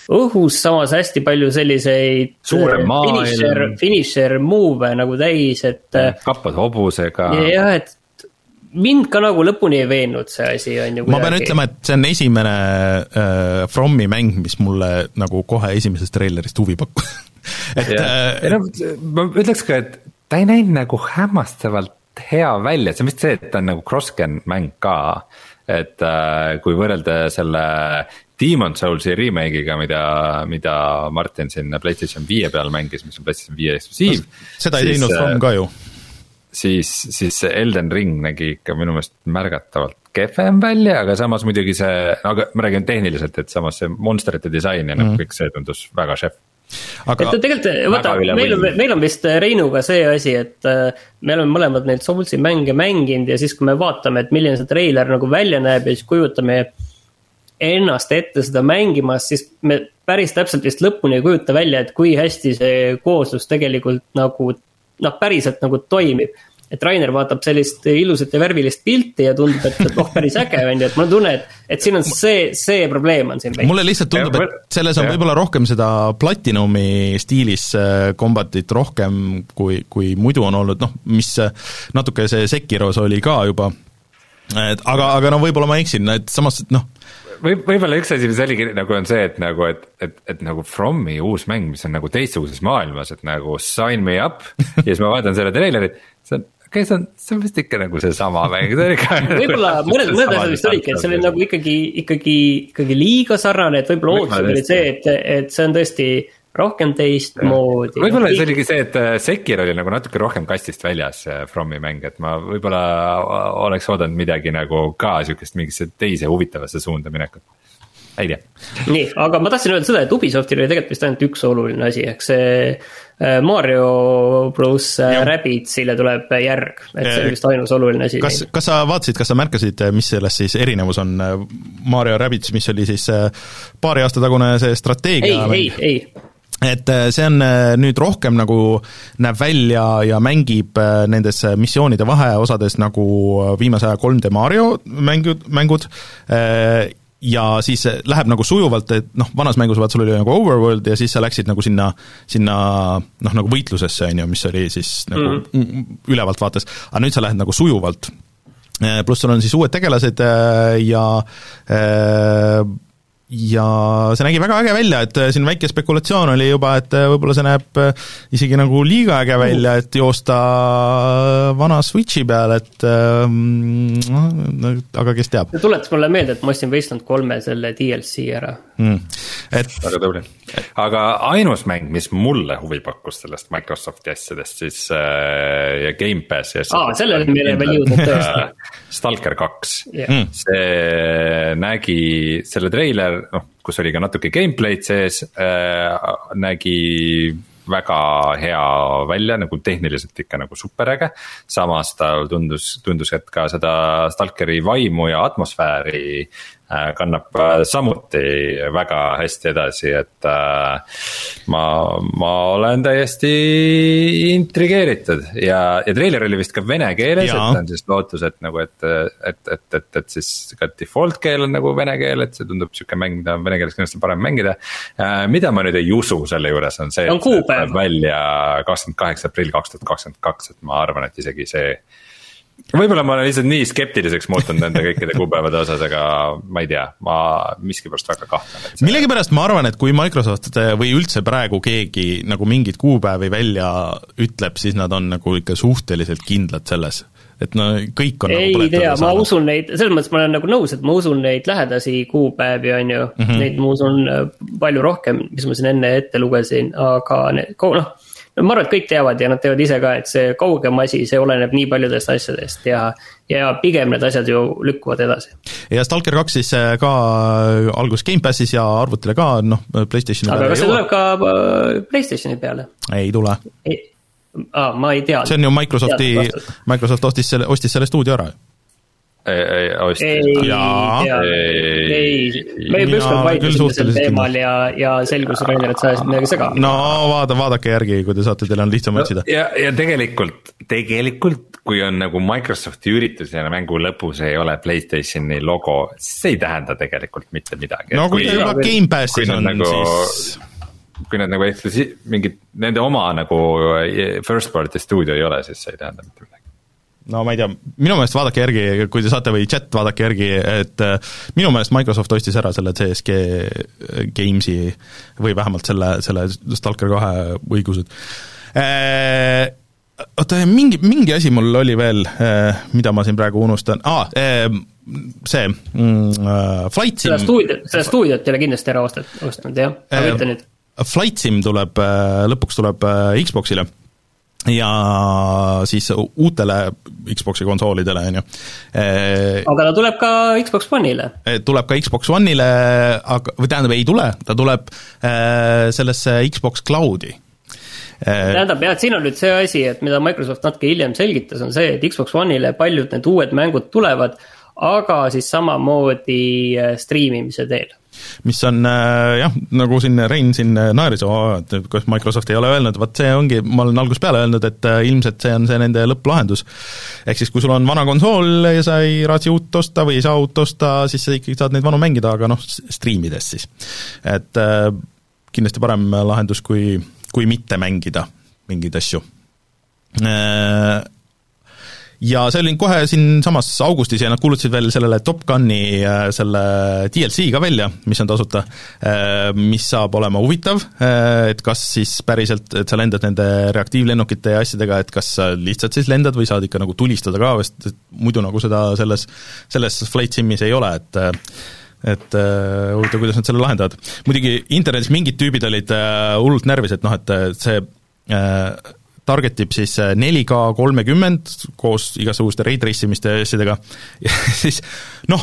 õhus samas hästi palju selliseid suurem maailm, finisher, finisher move nagu täis, et kappad hobusega. Jah, et mind ka nagu lõpuni ei veennud see asi on ju. Ma pean ütlema, et see on esimene äh, Fromi mäng, mis mulle nagu kohe esimesest trailerist huvi pakkus. et äh, no, ma ütleks ka, et ta ei näinud nagu hämmastavalt hea välja, see on vist see, et ta on nagu cross-gen mäng ka, et äh, kui võrrelda selle Demon Soulsi remake'iga, mida, mida Martin siin PlayStation viie peal mängis, mis on PlayStation viie eksklusiiv. Seda ei teinud From ka ju. Siis, siis Elden Ring nägi ikka minu meelest märgatavalt kehvem välja, aga samas muidugi see, aga ma räägin tehniliselt, et samas see monsterite disain ja mm. kõik see tundus väga šef. Aga et tegelikult, võta, meil on, meil on vist Reinuga see asi, et me oleme mõlemad neid Soulsi mänge mänginud ja siis kui me vaatame, et milline see trailer nagu välja näeb ja siis kujutame ennast ette seda mängimas, siis me päris täpselt vist lõpuni ei kujuta välja, et kui hästi see kooslus tegelikult nagu, noh päriselt nagu toimib. Et Rainer vaatab sellist ilusat ja värvilist pilti ja tundub, et oh päris äge on, et mul tunne, et, et siin on see, see probleem on siin. Mulle lihtsalt tundub, et selles on võib-olla rohkem seda Platinumi stiilis kombatit rohkem kui, kui muidu on olnud, noh mis natuke see Sekiros oli ka juba, et, aga, aga no võib-olla ma eksin, et samas, noh või, võib-olla üks asi, mis oligi nagu on see, et nagu, et, et, et nagu Fromi uus mäng, mis on nagu teistsuguses maailmas, et nagu sign me up ja siis ma vaatan selle trailerit, see on, okei, see on, see on vist ikka nagu see sama mäng. võib-olla mõned, mõned asjad vist oligi, et see oli nagu ikkagi, ikkagi, ikkagi liiga sarnane, et võib-olla ootused oli see, et, et see on tõesti rohkem teist moodi. Võib-olla see oligi see, et Sekir oli nagu natuke rohkem kastist väljas Fromi mäng, et ma võib-olla oleks oodanud midagi nagu ka sükest mingisse teise huvitavasse suunda minekut. Ei tea. Nii, aga ma tahtsin öelda seda, et Ubisoftil oli tegelikult vist ainult üks oluline asi, ehk see Mario pluss Rabbidsile tuleb järg, et see oli vist ainus oluline asi. Kas, kas sa vaatasid, kas sa märkasid, mis selles siis erinevus on Mario Rabbids, mis oli siis paari aasta tagune see strateegia? Ei, ei, ei. Et see on nüüd rohkem nagu näeb välja ja mängib nendes missioonide vaheosades nagu viimase aja kolm D Mario mängud, mängud ja siis läheb nagu sujuvalt, et noh, vanas mängus vaat sul oli nagu Overworld ja siis sa läksid nagu sinna, sinna noh, nagu võitlusesse, on ju, mis oli siis nagu mm. ülevalt vaates, aga nüüd sa lähed nagu sujuvalt. Pluss sul on siis uued tegelased ja ja see nägi väga äge välja, et siin väike spekulatsioon oli juba, et võib-olla see näeb isegi nagu liiga äge välja, et joosta vana Switchi peal, et no, aga kes teab. See tuletas mulle meelde, et ma ostsin Wasteland kolme selle D L C ära. Mm. Et... väga tubli. Aga ainus mäng, mis mulle huvi pakkus sellest Microsofti asjadest, siis äh, ja Game Pass ja Aa, sellele meile veel jõudnud tõesti. Stalker kaks. Yeah. See nägi, selle trailer, noh, kus oli ka natuke gameplay'd sees, äh, nägi väga hea välja, nagu tehniliselt ikka nagu superäge. Samas tal tundus, tundus, et ka seda Stalkeri vaimu ja atmosfääri kannab samuti väga hästi edasi, et ma, ma olen täiesti intrigeeritud ja, ja trailer oli vist ka vene keeles, et on siis lootus, et nagu, et, et, et, et, et siis ka default keel on nagu vene keel, et see tundub siuke mäng, mida vene keeles kindlasti parem mängida. Mida ma nüüd ei usu selle juures on see, et see tuleb välja kakskümmend kaheksa aprill kaks tuhat kakskümmend kaks, et ma arvan, et isegi see võib-olla ma olen lihtsalt nii skeptiliseks muutunud nende kõikide kuupäevade osas, aga ma ei tea, ma miskipärast väga kahtlen. See... Millegipärast ma arvan, et kui Microsoft või üldse praegu keegi nagu mingid kuupäevi välja ütleb, siis nad on nagu ikka suhteliselt kindlad selles. Et no kõik on ei nagu tea, ma usun neid, selles mõttes ma olen nagu nõus, et ma usun neid lähedasi kuupäevi on ju, mm-hmm. neid ma usun palju rohkem, mis ma siin enne ette lugesin, aga need, noh, ma arvan, et kõik teavad ja nad teavad ise ka, et see kaugem asi, see oleneb nii paljudest asjadest ja, ja pigem need asjad ju lükkuvad edasi. Ja Stalker kaks siis ka algus Game Passis ja arvutile ka, noh, PlayStationi aga kas see tuleb ka PlayStationi peale? Ei tule. Ah, ma ei tea. See on ju Microsofti, Microsoft ostis selle, ostis selle stuudio ära. ei, ei, me juba ükskord vaidlusime sel teemal ja, ja selgus Rainer, et sa ajasid midagi sega. No vaada, vaadake järgi, kui te saate, teil on lihtsam otsida no,. Ja, ja tegelikult, tegelikult kui on nagu Microsofti üritus ja mängu lõpus ei ole PlayStationi logo, see ei tähenda tegelikult mitte midagi. No kui, kui juba Game Passis on nagu, siis kui nad nagu eksklusi-, mingid nende oma nagu first party stuudio ei ole, siis see ei tähenda mitte midagi. No ma ei tea, minu meelest vaadake järgi, kui te saate või chat vaadake järgi, et minu meelest Microsoft ostis ära selle C S G Gamesi või vähemalt selle, selle Stalker kahe õigused. Oota, mingi, mingi asi mul oli veel, mida ma siin praegu unustan, aa, see mm, Flight Sim. Seda stuudiot, seda stuudiot ei ole kindlasti ära ostnud, jah, aga ütle nüüd. Flight Sim tuleb, lõpuks tuleb Xboxile ja siis uutele Xboxi konsoolidele, on ju. Aga ta tuleb ka Xbox One'ile. Tuleb ka Xbox One'ile, aga, või tähendab, ei tule, ta tuleb sellesse Xbox Cloudi. Tähendab, jah, et siin on nüüd see asi, et mida Microsoft natuke hiljem selgitas, on see, et Xbox One'ile paljud need uued mängud tulevad, aga siis samamoodi striimimise teel. Mis on jah, nagu siin Rein siin naeris, et kas Microsoft ei ole öelnud, vaat see ongi, ma olen algusest peale öelnud, et ilmselt see on see nende lõpplahendus. Ehk siis, kui sul on vana konsool ja sa ei raatsi uut osta või ei saa uut osta, siis sa ikkagi saad neid vanu mängida, aga noh, striimides siis. Et kindlasti parem lahendus, kui, kui mitte mängida mingeid asju. Ja see oli kohe siin samas augustis ja nad kuulutasid veel sellele Top Guni selle D L C ka välja, mis on tasuta, mis saab olema huvitav, et kas siis päriselt, et sa lendad nende reaktiivlennukite ja asjadega, et kas sa lihtsalt siis lendad või saad ikka nagu tulistada ka, sest muidu nagu seda selles, selles Flight Simis ei ole, et et huvitav, kuidas nad selle lahendavad. Muidugi internetis mingid tüübid olid hullult närvis, et noh, et see targetib siis neli K kolmekümmend koos igasuguste ray tracimiste asjadega ja siis noh,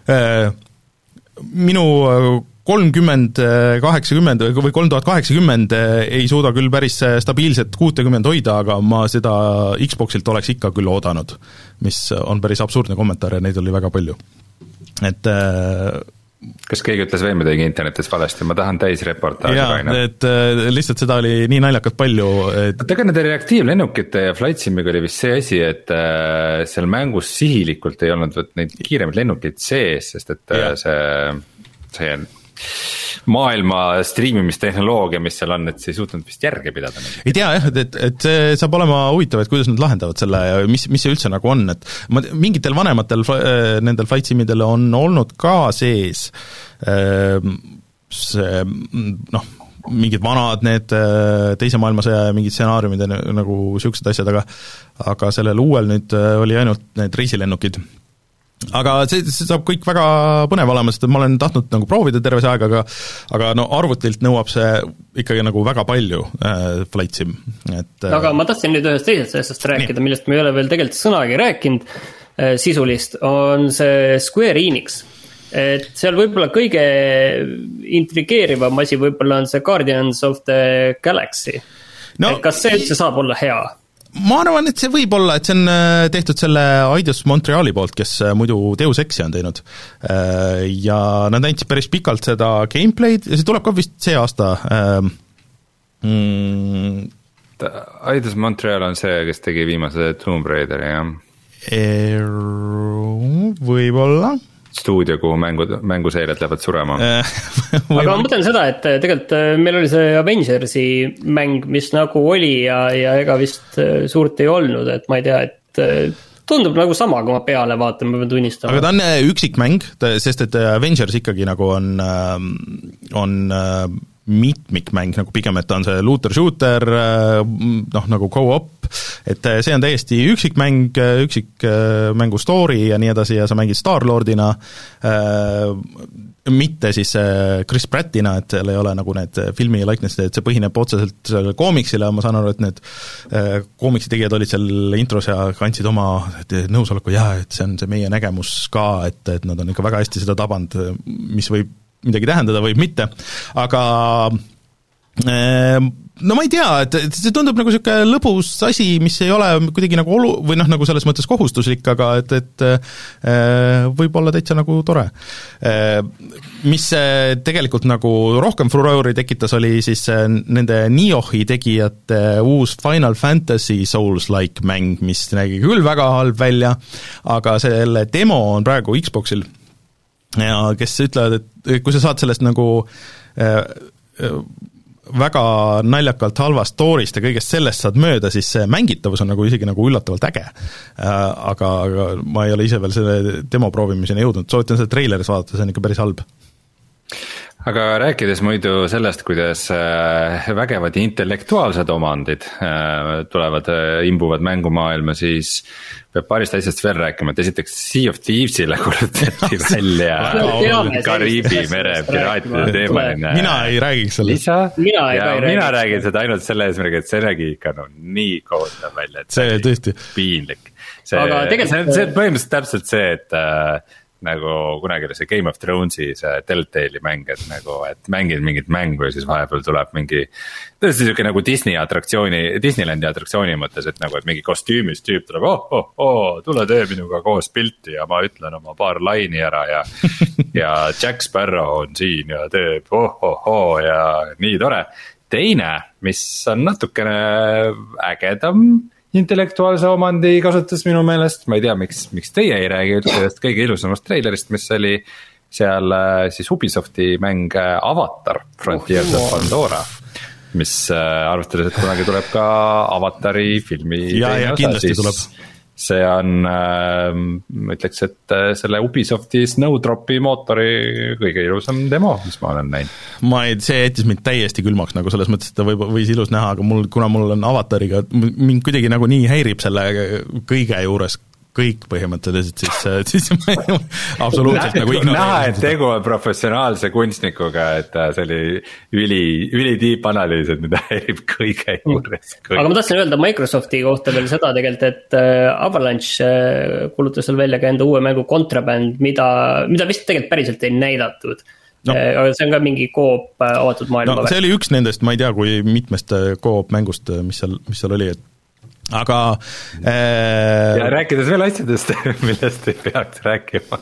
minu kolmkümmend kaheksakümmend või kolm tuhat kaheksakümmend ei suuda küll päris stabiilset kuutekümmend hoida, aga ma seda Xboxilt oleks ikka küll oodanud, mis on päris absurdne kommentaar ja neid oli väga palju. Et kas keegi ütles veel midagi internetis valesti, ma tahan täis reportaaži. Jaa, et lihtsalt seda oli nii naljakalt palju et... Aga nende reaktiivlennukite ja Flight Simiga oli vist see asi, et seal mängus sihilikult ei olnud neid kiiremaid lennukeid sees, sest et ja. see, see maailma striimimistehnoloogia, mis seal on, et see ei suutnud vist järge pidada. Ei tea jah, et, et see saab olema huvitav, et kuidas nad lahendavad selle ja mis, mis see üldse nagu on, et ma, mingitel vanematel nendel Flight Simidel on olnud ka sees see noh, mingid vanad need teise maailmasõja ja mingid stsenaariumid nagu siuksed asjad, aga aga sellel uuel nüüd oli ainult need reisilennukid. Aga see, see saab kõik väga põnev olema, sest ma olen tahtnud nagu proovida terve see aeg, aga aga no arvutilt nõuab see ikkagi nagu väga palju äh, Flight Sim. Et, äh... aga ma tahtsin nüüd ühest teisest asjast rääkida, nii. Millest me ei ole veel tegelikult sõnagi rääkinud äh, sisulist, on see Square Enix. Et seal võib-olla kõige intrigeerivam asi võib-olla on see Guardians of the Galaxy. No, et kas see üldse saab olla hea? Ma arvan, et see võib olla, et see on tehtud selle Eidos Montreali poolt, kes muidu Deus Exi on teinud. Ja nad näitasid päris pikalt seda gameplay'd ja see tuleb ka vist see aasta. Mm. Eidos Montreal on see, kes tegi viimase Tomb Raideri, jah? Võib-olla. Stuudio, kuhu mängud, mänguseeriad lähevad surema. Aga ma mõtlen seda, et tegelikult meil oli see Avengersi mäng, mis nagu oli ja, ja ega vist suurt ei olnud, et ma ei tea, et tundub nagu sama, kui ma peale vaatan, ma pean tunnistama. Aga ta on üksikmäng, sest et Avengers ikkagi nagu on, on mitmikmäng, nagu pigem, et on see looter-shooter, noh, nagu co-op, et see on täiesti üksikmäng, üksikmängu story ja nii edasi ja sa mängid Star-Lordina, mitte siis Chris Prattina, et seal ei ole nagu need filmi likeness'id, et see põhineb otseselt koomiksile, ma saan aru, et need koomiksi tegijad olid seal intros ja kandsid oma nõusoleku, jah, et see on see meie nägemus ka, et, et nad on ikka väga hästi seda tabanud, mis võib midagi tähendada, võib mitte, aga No ma ei tea, et see tundub nagu niisugune lõbus asi, mis ei ole kuidagi nagu olu-, või noh, nagu selles mõttes kohustuslik, aga et, et võib olla täitsa nagu tore. Mis tegelikult nagu rohkem furoori tekitas, oli siis nende Niohi tegijate uus Final Fantasy Souls-like mäng, mis nägi küll väga halb välja, aga selle demo on praegu Xboxil ja kes ütlevad, et kui sa saad sellest nagu väga naljakalt halvast story'st ja kõigest sellest saad mööda, siis see mängitavus on nagu isegi nagu üllatavalt äge. Aga, aga ma ei ole ise veel selle demo proovimiseni jõudnud, soovitan seda treileris vaadata, see on ikka päris halb. Aga rääkides muidu sellest, kuidas vägevad intellektuaalsed omandid tulevad, imbuvad mängumaailma, siis peab paarist asjast veel rääkima, et esiteks Sea of Thieves'ile kuulutati välja Kariibi mere piraatide teemaline. Mina ei räägiks selle. Lisa? Mina, ja mina räägin seda ainult selle eesmärgi, et see nägi ikka no nii kohutav välja, et see, see tõesti piinlik. See, tegelikult... see, see on põhimõtteliselt täpselt see, et äh, nagu kunagi oli see Game of Thronesi see Telltale'i mäng, et nagu, et mängid mingit mängu ja siis vahepeal tuleb mingi, see on siuke nagu Disney atraktsiooni, Disneylandi atraktsiooni mõttes, et nagu, et mingi kostüümis tüüp tuleb, oh, oh, oh, tule tee minuga koos pilti ja ma ütlen oma paar laini ära ja, ja Jack Sparrow on siin ja teeb oh, oh, oh ja nii tore. Teine, mis on natukene ägedam intellektuaalse omandi kasutus minu meelest, ma ei tea, miks, miks teie ei räägi sellest kõige ilusamast treilerist, mis oli seal siis Ubisofti mäng Avatar, Frontiers of Pandora, mis arvestades, et kunagi tuleb ka Avatari filmi ja, ja kindlasti siis tuleb. See on, ma ütleks, et selle Ubisofti Snowdropi mootori kõige ilusam demo, mis ma olen näinud. Ma ei, see jättis mind täiesti külmaks nagu selles mõttes, et ta võib, võis ilus näha, aga mul, kuna mul on Avatariga, mind kuidagi nagu nii häirib selle kõige juures kõik põhimõtteliselt, siis, siis ma ei absoluutselt nagu ignoreerin. Näha, et tegu on professionaalse kunstnikuga, et see oli üli, üli tiip analüüs, et mida häirib kõige juures. Aga ma tahtsin öelda Microsofti kohta veel seda tegelikult, et Avalanche kuulutas seal välja ka enda uue mängu Contraband, mida, mida vist tegelikult päriselt ei näidatud. No. Aga see on ka mingi koop avatud maailma. No, see oli üks nendest, ma ei tea, kui mitmest koop mängust, mis seal, mis seal oli, et aga äh... ja rääkides veel asjadest, millest ei peaks rääkima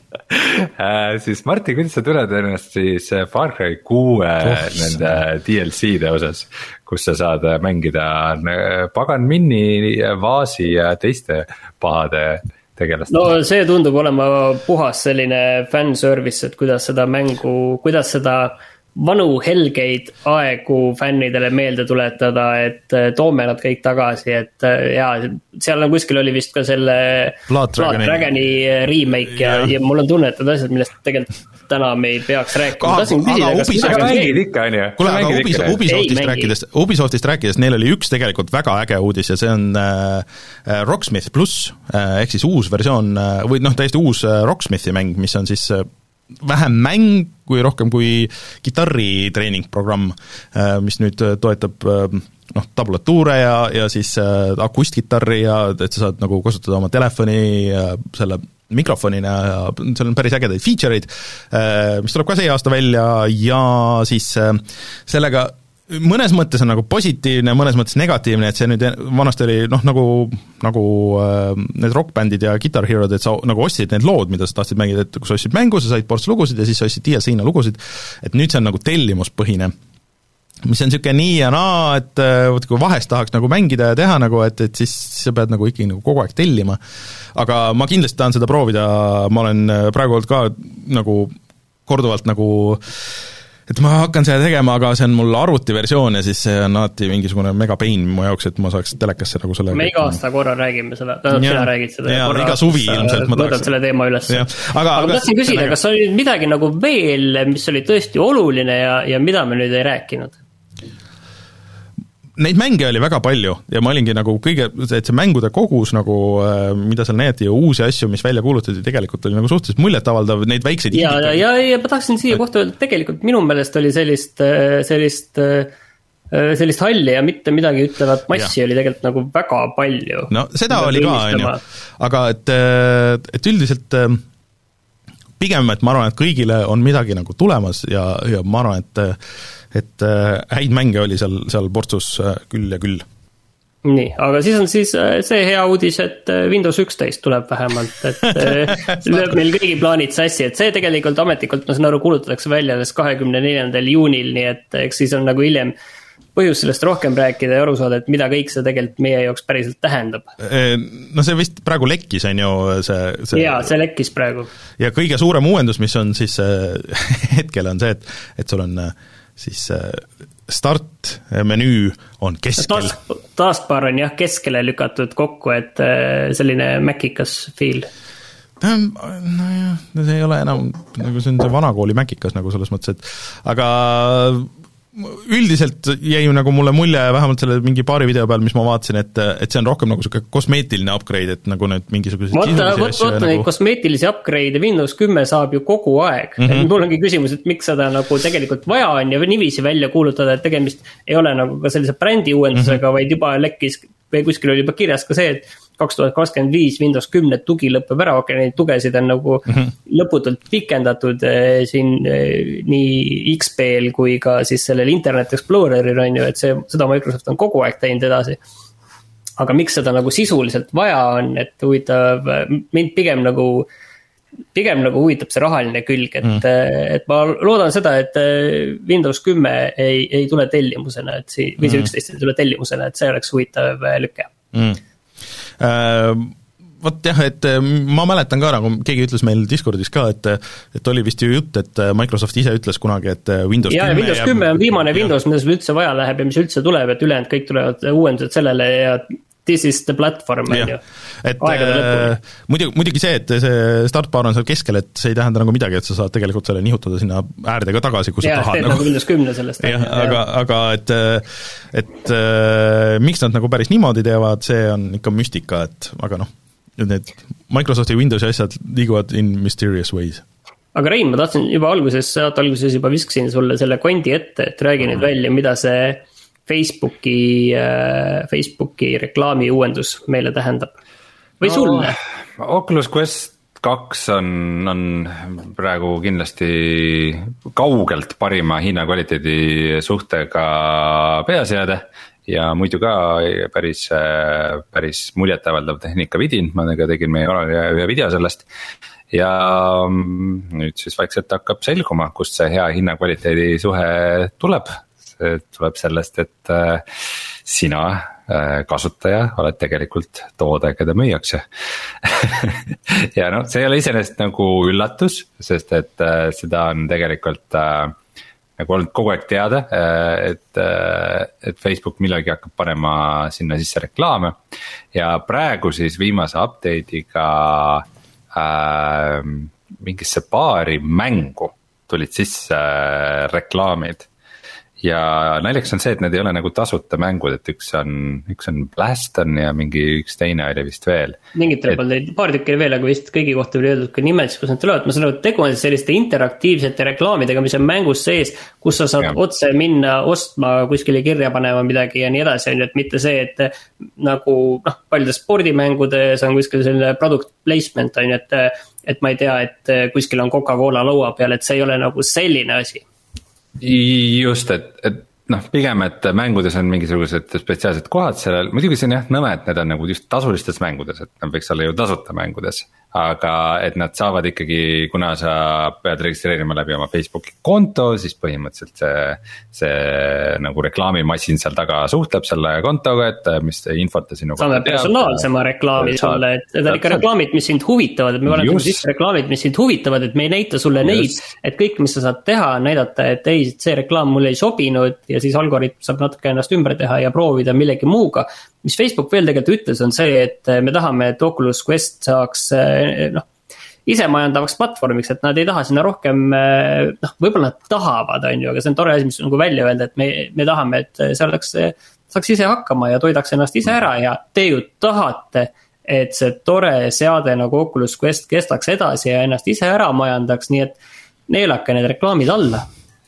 äh, siis Martin, kuidas sa tuled ennast siis Far Cry kuue oh, nende D L C-de osas, kus sa saad mängida Pagan Minni, Vaasi ja teiste pahade tegelast? No see tundub olema puhas selline fanservice, et kuidas seda mängu, kuidas seda vanu helgeid aegu fännidele meelde tuletada, et toome nad kõik tagasi, et ja seal on kuskil oli vist ka selle Blood Dragoni, Blood Dragoni remake ja, ja. ja mul on tunne, et need asjad, millest tegelikult täna me ei peaks rääkima. Aga Ubisoft mängid ikka, on ju? Kuule, aga Ubisoft, Ubisoftist rääkides, Ubisoftist rääkides, neil oli üks tegelikult väga äge uudis ja see on äh, Rocksmith pluss, äh, ehk siis uus versioon, äh, või noh, täiesti uus äh, Rocksmithi mäng, mis on siis äh, vähem mäng kui rohkem kui kitarri treeningprogramm, mis nüüd toetab noh, tabulatuure ja, ja siis akustkitarri ja et sa saad nagu kasutada oma telefoni ja selle mikrofonina ja seal on päris ägedaid feature'id, mis tuleb ka see aasta välja ja siis sellega mõnes mõttes on nagu positiivne, mõnes mõttes negatiivne, et see nüüd vanasti oli noh, nagu, nagu äh, need rockbändid ja Guitar Herod, et sa nagu ostsid need lood, mida sa tahtsid mängida, et kui sa ostsid mängu, sa said ports lugusid ja siis sa ostsid D L C-na lugusid, et nüüd see on nagu tellimuspõhine, mis on niisugune nii ja naa, et võt, kui vahest tahaks nagu mängida ja teha nagu, et, et siis sa pead nagu ikkagi nagu kogu aeg tellima, aga ma kindlasti tahan seda proovida, ma olen praegu olnud ka nagu korduvalt nagu et ma hakkan seda tegema, aga see on mul arvutiversioon ja siis see on alati mingisugune megapain mu jaoks, et ma saaks telekasse nagu selle me iga aasta korra räägime seda, tähendab sina räägid seda ja iga suvi ilmselt ma tahaks selle teema üles. aga, aga, aga ma tahtsin küsida, kas oli midagi nagu veel, mis oli tõesti oluline ja, ja mida me nüüd ei rääkinud? Neid mänge oli väga palju ja ma olingi nagu kõige, et see mängude kogus nagu, mida seal näidati ja uusi asju, mis välja kuulutati, tegelikult oli nagu suhteliselt muljetavaldav, neid väikseid ja, ja, ja, ja ma tahaksin siia kohta öelda, tegelikult minu meelest oli sellist, sellist, sellist halli ja mitte midagi ütlevat massi ja. Oli tegelikult nagu väga palju. No seda oli ka, on ju, aga et, et üldiselt pigem, et ma arvan, et kõigile on midagi nagu tulemas ja, ja ma arvan, et et häid mänge oli seal, seal portsus küll ja küll. Nii, aga siis on siis see hea uudis, et Windows üksteist tuleb vähemalt, et lööb meil kõigi plaanid sassi, et see tegelikult ametlikult, ma saan aru, kuulutatakse välja kahekümne neljandal juunil, nii et eks siis on nagu hiljem põhjus sellest rohkem rääkida ja aru saada, et mida kõik see tegelikult meie jaoks päriselt tähendab. No see vist praegu lekkis, on ju see, see... Jaa, see lekkis praegu. Ja kõige suurem uuendus, mis on siis hetkel on see, et, et sul on siis start menüü on keskel. Taskbar on jah keskele lükatud kokku, et selline Macikas feel. Nojah, see ei ole enam, nagu see on see vanakooli Macikas nagu selles mõttes, et aga üldiselt jäi ju nagu mulle mulje vähemalt selle mingi paari video peal, mis ma vaatasin, et, et see on rohkem nagu selline kosmeetiline upgrade, et nagu need mingisugused sisulisi asju. Vaata neid nagu... kosmeetilisi upgrade Windows kümme saab ju kogu aeg. Mm -hmm. Mul ongi küsimus, et miks seda nagu tegelikult vaja on ja niiviisi välja kuulutada, et tegemist ei ole nagu ka sellise brändi uuendusega, mm -hmm. vaid juba lekkis või kuskil oli juba kirjas ka see, et kaks tuhat kakskümmend viis Windows kümme tugi lõpeb ära, okei, neid tugesid on nagu mm -hmm. lõputult pikendatud eh, siin eh, nii X P-l kui ka siis sellel Internet Exploreril on ju, et see, seda Microsoft on kogu aeg teinud edasi. Aga miks seda nagu sisuliselt vaja on, et huvitav, mind pigem nagu pigem nagu huvitab see rahaline külg, et, mm. et ma loodan seda, et Windows kümme ei, ei tule tellimusena, et see, või see üksteist ei tule tellimusena, et see oleks huvitav lüke. Mm. Uh, vot jah, et ma mäletan ka, nagu keegi ütles meil Discordis ka, et, et oli vist ju jutt, et Microsoft ise ütles kunagi, et Windows ja, kümme Windows jääb... kümme on viimane Windows, mida sul üldse vaja läheb ja mis üldse tuleb, et ülejäänud kõik tulevad uuendused sellele ja this is the platform, on ju. Et äh, muidugi, muidugi see, et see startbar on seal keskel, et see ei tähenda nagu midagi, et sa saad tegelikult selle nihutada sinna äärde ka tagasi, kui sa ja, tahad. Ja, nagu Windows kümme sellest. Ja, aga, aga et, et äh, miks nad nagu päris niimoodi teevad, see on ikka müstika, et aga noh, need Microsofti Windowsi asjad liiguvad in mysterious ways. Aga Rein, ma tahtsin juba alguses, saate alguses juba viskasin sulle selle kondi ette, et räägi nüüd välja, mida see Facebooki, Facebooki reklaami uuendus meile tähendab. Või no, sulle? Oculus Quest kaks on, on praegu kindlasti kaugelt parima hinnakvaliteedi suhtega peaseade ja muidu ka päris, päris muljetavaldav tehnikavidin, ma tegin meie ühe video sellest ja nüüd siis vaikselt hakkab selguma, kust see hea hinnakvaliteedi suhe tuleb. See tuleb sellest, et sina kasutaja oled tegelikult toode, keda müüakse. ja noh, see ei ole iseenesest nagu üllatus, sest et seda on tegelikult nagu olnud kogu aeg teada, et, et Facebook millegi hakkab panema sinna sisse reklaame. Ja praegu siis viimase update'iga äh, mingisse paari mängu tulid sisse reklaamid. Ja naljaks on see, et need ei ole nagu tasuta mängud, et üks on, üks on Blaston ja mingi üks teine oli vist veel. Mingitel et... pool paar tükki veel, aga vist kõigi kohta oli öeldud ka nimed, kus nad tulevad. Ma saan aru, et tegu on selliste interaktiivsete reklaamidega, mis on mängus sees, kus sa saad ja. otse minna ostma, kuskile kirja panema midagi ja nii edasi, et mitte see, et nagu noh, paljudes spordimängudes on kuskil selline product placement, on, et, et ma ei tea, et kuskil on Coca-Cola laua peal, et see ei ole nagu selline asi. Just, et, et noh, pigem, et mängudes on mingisugused spetsiaalsed kohad sellel, muidugi see on jah nõme, et need on nagu just tasulistes mängudes, et nad võiks olla ju tasuta mängudes. Aga et nad saavad ikkagi, kuna sa pead registreerima läbi oma Facebooki konto, siis põhimõtteliselt see, see nagu reklaamimassin seal taga suhtleb selle kontoga, et mis infot ta sinu saame personaalsema reklaami sulle, et need on ikka reklaamid, mis sind huvitavad, et me valetame siis reklaamid, mis sind huvitavad, et me ei näita sulle neid, just. Et kõik, mis sa saad teha, näidata, et ei, see reklaam mulle ei sobinud ja siis algoritm saab natuke ennast ümber teha ja proovida millegi muuga. Mis Facebook veel tegelikult ütles on see, et me tahame, et Oculus Quest saaks noh, ise majandavaks platvormiks, et nad ei taha sinna rohkem, noh, võib-olla nad tahavad, on ju, aga see on tore asi, mis nagu välja öelda, et me, me tahame, et see oleks, saaks ise hakkama ja toidaks ennast ise ära ja te ju tahate, et see tore seade nagu Oculus Quest kestaks edasi ja ennast ise ära majandaks, nii et neelake need reklaamid alla.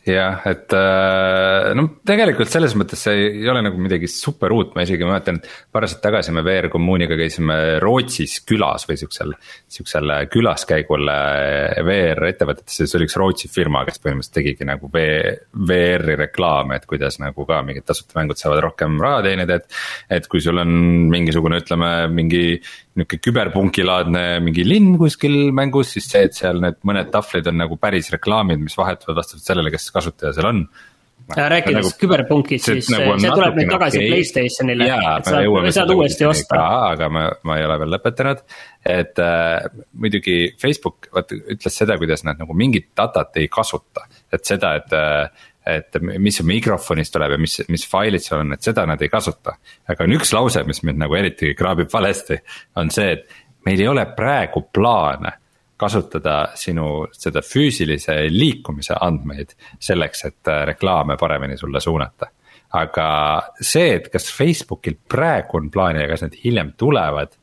jah, et no tegelikult selles mõttes see ei ole nagu midagi super uut, ma isegi mäletan, et paar aastat tagasi me V R Kommuuniga käisime Rootsis külas või siuksel, siuksel külaskäigul V R ettevõtetes, siis oli üks Rootsi firma, kes põhimõtteliselt tegigi nagu V R-i reklaame, et kuidas nagu ka mingid tasuta mängud saavad rohkem raha teenida, et, et kui sul on mingisugune, ütleme, mingi niisugune küberpunkilaadne mingi linn kuskil mängus, siis see, et seal need mõned tahvlid on nagu päris reklaamid, mis vahetuvad vastavalt sellele, kes kasutaja seal on. Ja rääkides nagu, küberpunkist, siis nagu see tuleb nüüd tagasi okay. PlayStationile, jaa, et saad, saad uuesti osta. Aga ma, ma ei ole veel lõpetanud, et äh, muidugi Facebook vaat, ütles seda, kuidas nad nagu mingit datat ei kasuta, et seda, et äh, et mis mikrofonist tuleb ja mis, mis failid seal on, et seda nad ei kasuta. Aga on üks lause, mis mind nagu eriti kraabib valesti, on see, et meil ei ole praegu plaane kasutada sinu seda füüsilise liikumise andmeid selleks, et reklaame paremini sulle suunata. Aga see, et kas Facebookil praegu on plaani ja kas need hiljem tulevad,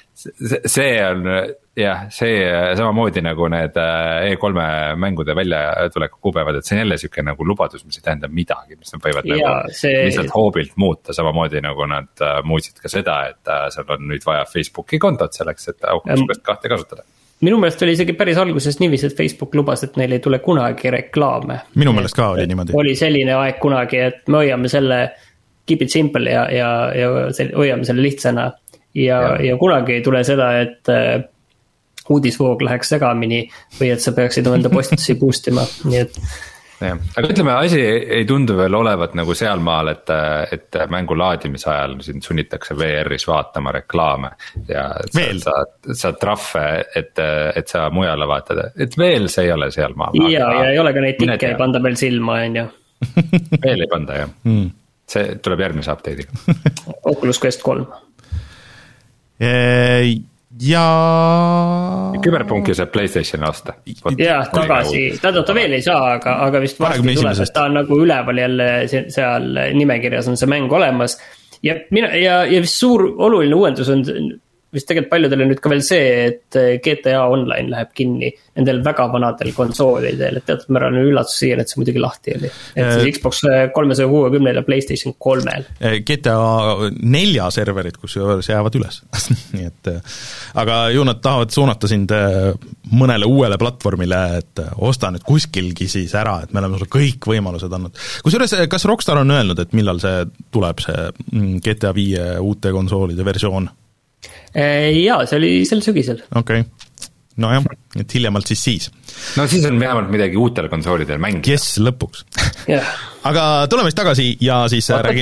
see on jah, see samamoodi nagu need E kolme mängude väljatuleku kuupäevad, et see on jälle siuke nagu lubadus, mis ei tähenda midagi, mis nad võivad ja, nagu see... lihtsalt hoobilt muuta, samamoodi nagu nad muutsid ka seda, et seal on nüüd vaja Facebooki kontot selleks, et Oculus kahte kasutada. Minu meelest oli isegi päris alguses niivis, et Facebook lubas, et neil ei tule kunagi reklaame. Minu meelest ka oli niimoodi. Oli selline aeg kunagi, et me hoiame selle keep it simple ja, ja, ja hoiame selle lihtsana ja, ja. ja kunagi ei tule seda, et uudisvoog läheks segamini või et sa peaksid enda postitusi boostima, nii et ja, aga ütleme, asi ei tundu veel olevat nagu sealmaal, et, et mängu laadimise ajal sind sunnitakse V R-is vaatama reklaame ja saad, saad trahve, et, et sa mujale vaatad, et veel see ei ole sealmaal. Ja, ja ei ole ka neid tikke ei panda veel silma, on ju. Veel ei panda, jah. Mm. See tuleb järgmise update'iga. Oculus Quest kolm. Ei ja küberpunki saab PlayStation osta. Jah, tagasi, ta, ta veel ei saa, aga, aga vist varsti tuleb, et ta on nagu üleval jälle seal nimekirjas on see mäng olemas ja, mina, ja, ja vist suur oluline uuendus on vist tegelikult paljudele nüüd ka veel see, et G T A Online läheb kinni nendel väga vanadel konsoolidel, et teatud määral on üllatus siia, et see muidugi lahti oli. Et siis Xbox kolmesaja kuuekümne ja PlayStation kolmel. G T A nelja serverid, kus jäävad üles. Nii et, aga ju nad tahavad suunata sind mõnele uuele platvormile, et osta nüüd kuskilgi siis ära, et me oleme sulle kõik võimalused andnud. Kusjuures, kas Rockstar on öelnud, et millal see tuleb, see G T A viie uute konsoolide versioon? Jaa, see oli sel sügisel. Okei, okay. No jah, et hiljemalt siis siis. No siis on vähemalt midagi uutele konsoolidele mängida. Yes, lõpuks. Yeah. Aga tuleme siis tagasi ja siis räägi...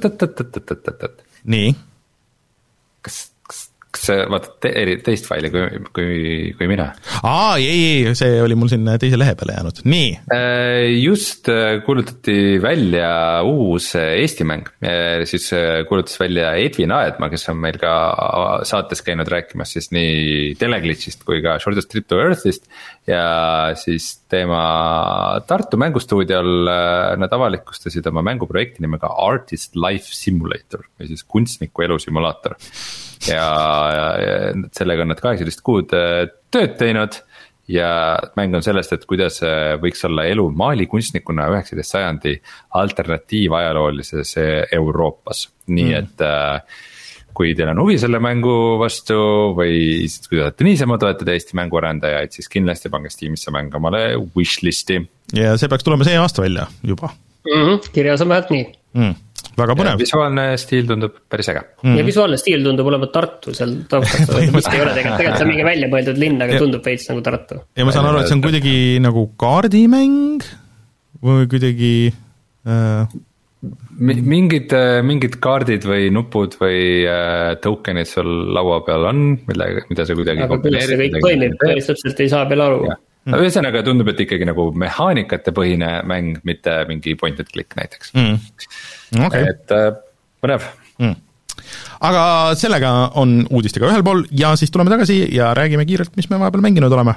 Nii? Kas, kas, kas sa vaatad te, teist faili kui, kui, kui mina? Aa, ei, ei, see oli mul siin teise lehe peale jäänud. Nii? Just kuulutati välja uus Eesti mäng. Siis kuulutas välja Edvin Aedma, kes on meil ka saates käinud rääkimas siis nii Teleglitchist kui ka Shortest Trip to Earthist. Ja siis teema Tartu mängustuudiol nad avalikustasid oma mänguprojekti nimega Artist Life Simulator või siis kunstniku elusimulaator. Ja, ja sellega on nad kaheksateist kuud tööd teinud ja mäng on sellest, et kuidas võiks olla elu maalikunstnikuna üheksateistkümnenda sajandi alternatiivajaloolises Euroopas. Nii mm. et kui teil on huvi selle mängu vastu või kui te olete niisama toetada Eesti mänguarendajaid, siis kindlasti pange Steamisse mäng omale wishlisti. Ja see peaks tulema see aasta välja juba. Mm-hmm. Kirjas on vähelt nii. Mm. Väga põnev. Visuaalne stiil tundub päris äge. Mm. Ja visuaalne stiil tundub olevat Tartu seal taustast. ei ole tegelikult, tegelikult see on mingi välja mõeldud linn, aga tundub veits nagu Tartu. Ja ma saan aru, et see on kuidagi nagu kaardimäng või kuidagi... Äh... Mingid, mingid kaardid või nupud või äh, tokenid sul laua peal on, mille, mida see kuidagi aga küll see kõik toimib, päris täpselt ei saa veel aru. Mm. Ühesõnaga tundub, et ikkagi nagu mehaanikate põhine mäng, mitte mingi point and click näiteks. Mm. Okay. Et äh, põnev. Mm. Aga sellega on uudistega ühel pool ja siis tuleme tagasi ja räägime kiirelt, mis me vahepeal mänginud oleme.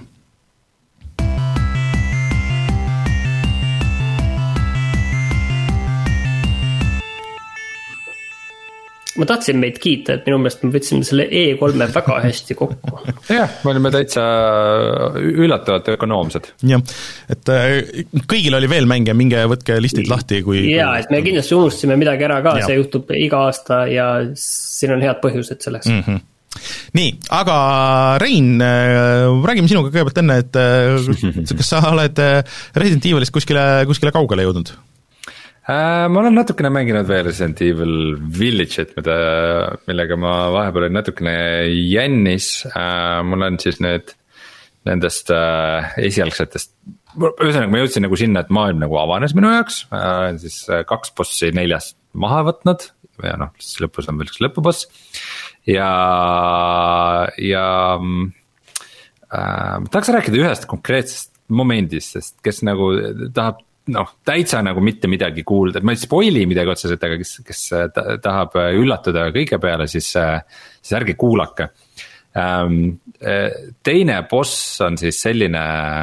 ma tahtsin meid kiita, et minu meelest me võtsime selle E kolme väga hästi kokku. jah, me olime täitsa üllatavalt ökonoomsed. jah, et kõigil oli veel mänge, minge võtke listid lahti, kui jaa, et me kindlasti unustasime midagi ära ka, ja. See juhtub iga aasta ja siin on head põhjused selleks. Mm-hmm. Nii, aga Rein, räägime sinuga kõigepealt enne, et kas sa oled Resident Evilist kuskile, kuskile kaugele jõudnud? Äh, ma olen natukene mänginud veel Resident Evil Village'it, mida, millega ma vahepeal olin natukene jännis. Äh, mul on siis nüüd nendest äh, esialgsetest, ühesõnaga ma jõudsin nagu sinna, et maailm nagu avanes minu jaoks, äh, siis kaks bossi neljast maha võtnud ja noh, siis lõpus on veel üks lõpuboss ja, ja äh, tahaks rääkida ühest konkreetsest momendist, sest kes nagu tahab noh, täitsa nagu mitte midagi kuulda, et ma ei spoili midagi otseselt, aga kes, kes tahab üllatuda kõige peale, siis, siis ärge kuulake. Teine boss on siis selline,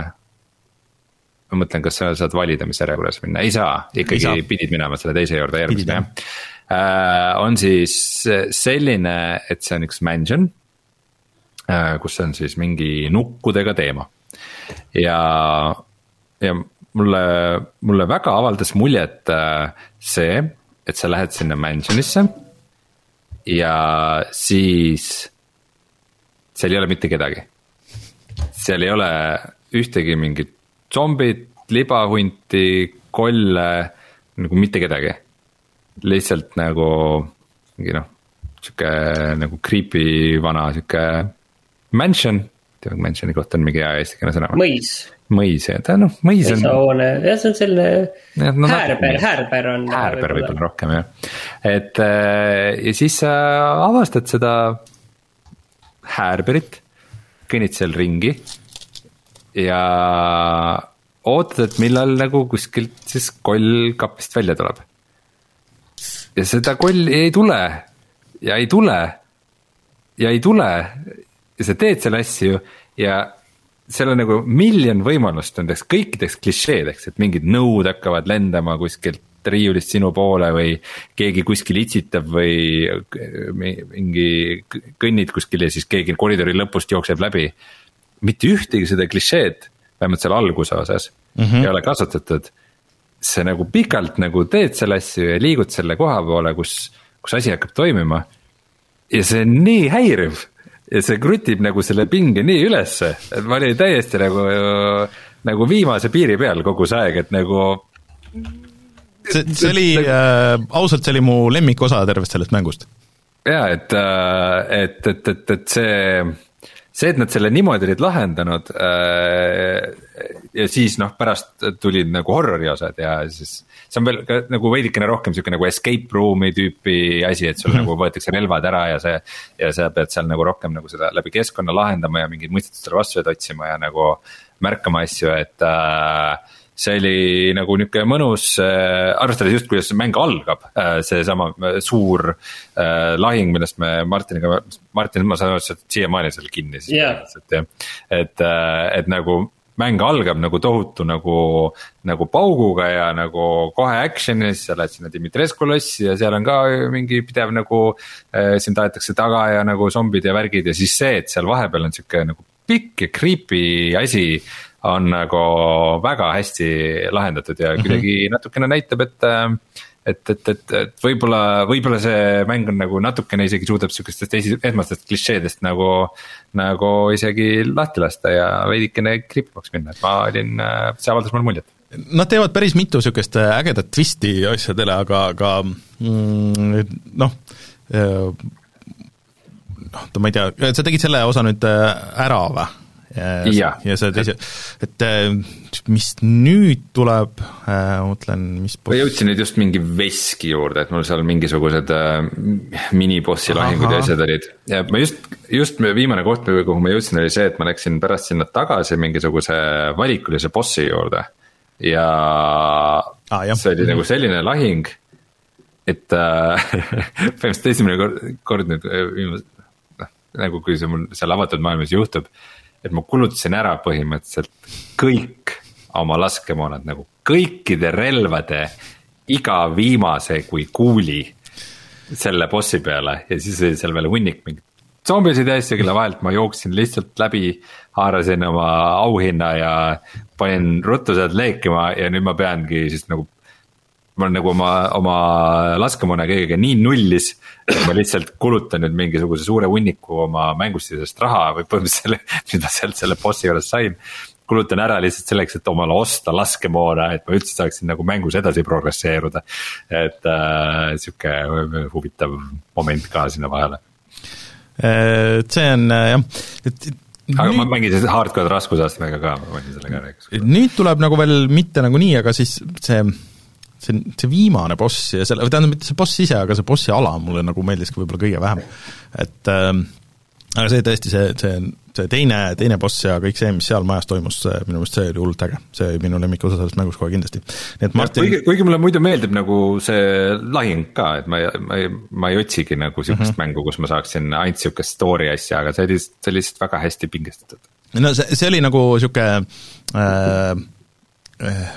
ma mõtlen, kas sa saad valida, mis järjekorras minna, ei saa, ikkagi ei saa. Pidid minema selle teise juurde järgmist, jah. On siis selline, et see on üks mansion, kus on siis mingi nukkudega teema ja, ja mulle, mulle väga avaldas muljet see, et sa lähed sinna mansionisse ja siis seal ei ole mitte kedagi. Seal ei ole ühtegi mingit zombit, libahunti, kolle, nagu mitte kedagi. Lihtsalt nagu mingi noh, siuke nagu creepy vana siuke mansion, tead mansioni kohta on mingi hea eestikene sõna. Mõis. Mõis, ta noh, mõis on Mõisahoone, jah, see on selline no, häärber, häärber on häärber võib-olla rohkem, jah. Et ja siis sa avastad seda häärberit, kõnnid seal ringi ja ootad, et millal nagu kuskilt siis koll kapist välja tuleb. Ja seda kolli ei tule ja ei tule ja ei tule ja sa teed selle asju ja seal on nagu miljon võimalust nendeks kõikideks klišeedeks, et mingid nõud hakkavad lendama kuskilt riiulist sinu poole või keegi kuskil itsitab või mingi kõnnid kuskil ja siis keegi koridori lõpust jookseb läbi. Mitte ühtegi seda klišeed, vähemalt seal alguse osas, mm-hmm. ei ole kasutatud. See nagu pikalt nagu teed selle asju ja liigud selle koha poole, kus, kus asi hakkab toimima. Ja see on nii häiriv. Ja see krutib nagu selle pinge nii ülesse, et ma olin täiesti nagu, nagu viimase piiri peal kogu see aeg, et nagu see, see oli äh,, ausalt see oli mu lemmikosa tervest sellest mängust. Jaa, et, et, et, et, et see, see, et nad selle niimoodi olid lahendanud äh, ja siis noh, pärast tulid nagu horrori osad ja siis see on veel ka nagu veidikene rohkem siuke nagu escape room'i tüüpi asi, et sul mm-hmm. nagu võetakse relvad ära ja see ja sa pead seal nagu rohkem nagu seda läbi keskkonna lahendama ja mingid mõistetustele vastuseid otsima ja nagu märkama asju, et äh, see oli nagu niuke mõnus äh,, arvestades just, kuidas see mäng algab, äh, see sama suur äh, lahing, millest me Martiniga, Martin, ma saan aru, et siiamaani seal kinni siis, yeah. et, et, et nagu mäng algab nagu tohutu nagu, nagu pauguga ja nagu kohe action'is, sa lähed sinna Dimitrescu lossi ja seal on ka mingi pidev nagu äh, siin tahetakse taga ja nagu zombid ja värgid ja siis see, et seal vahepeal on siuke nagu pikk ja creepy asi on nagu väga hästi lahendatud ja kuidagi mm-hmm. natukene näitab, et et, et, et, et võib-olla, võib-olla see mäng on nagu natukene isegi suudab sükestest esi, esmastest klišeedest nagu, nagu isegi lahti lasta ja veidikene creepimaks minna, et ma olin, see avaldas mul muljet. Nad teevad päris mitu sükest ägedat twisti asjadele, aga, aga mm, noh, noh, ma ei tea, sa tegid selle osa nüüd ära või? Ja, ja. ja see teise, et mis nüüd tuleb, mõtlen, mis ma jõudsin nüüd just mingi veski juurde, et mul seal mingisugused äh, minibossi lahingud ja asjad olid ja ma just, just viimane koht, kuhu ma jõudsin, oli see, et ma läksin pärast sinna tagasi mingisuguse valikulise bossi juurde ja ah, see oli nagu selline lahing, et äh, põhimõtteliselt esimene kord, kord nüüd noh, nagu kui see mul seal avatud maailmas juhtub, et ma kulutasin ära põhimõtteliselt kõik oma laskemoonad, nagu kõikide relvade iga viimase kui kuuli. selle bossi peale ja siis oli seal veel hunnik mingit zombisid ja asja, kelle vahelt ma jooksin lihtsalt läbi, haarasin oma auhinna ja panin ruttu sealt leekima ja nüüd ma peangi siis nagu, ma olen nagu oma, oma laskemoona kõigega nii nullis, et ma lihtsalt kulutan nüüd mingisuguse suure hunniku oma mängustisest raha või põhimõtteliselt, mida sealt selle bossi juures sain, kulutan ära lihtsalt selleks, et omale osta laskemoona, et ma üldse saaksin nagu mängus edasi progresseeruda. Et äh, siuke huvitav moment ka sinna vahele. See on jah, et aga nüüd, ma mängin siis hardcore raskusastmega ka, ma mängin selle ka rääkis. Nüüd tuleb nagu veel mitte nagu nii, aga siis see, see, see viimane boss ja selle, tähendab mitte see boss ise, aga see bossi ala mulle nagu meeldiski võib-olla kõige vähem. Et äh, aga see tõesti, see, see, see teine, teine boss ja kõik see, mis seal majas toimus, see, minu meelest see oli hullult äge. See oli minu lemmik osa sellest mängus kohe kindlasti. Nii et Martin... kuigi, kuigi mulle muidu meeldib nagu see lahing ka, et ma, ma, ma ei otsigi nagu siukest mm -hmm. mängu, kus ma saaksin ainult siukest story asja, aga see oli, see oli lihtsalt väga hästi pingestatud. No see, see oli nagu siuke äh, äh,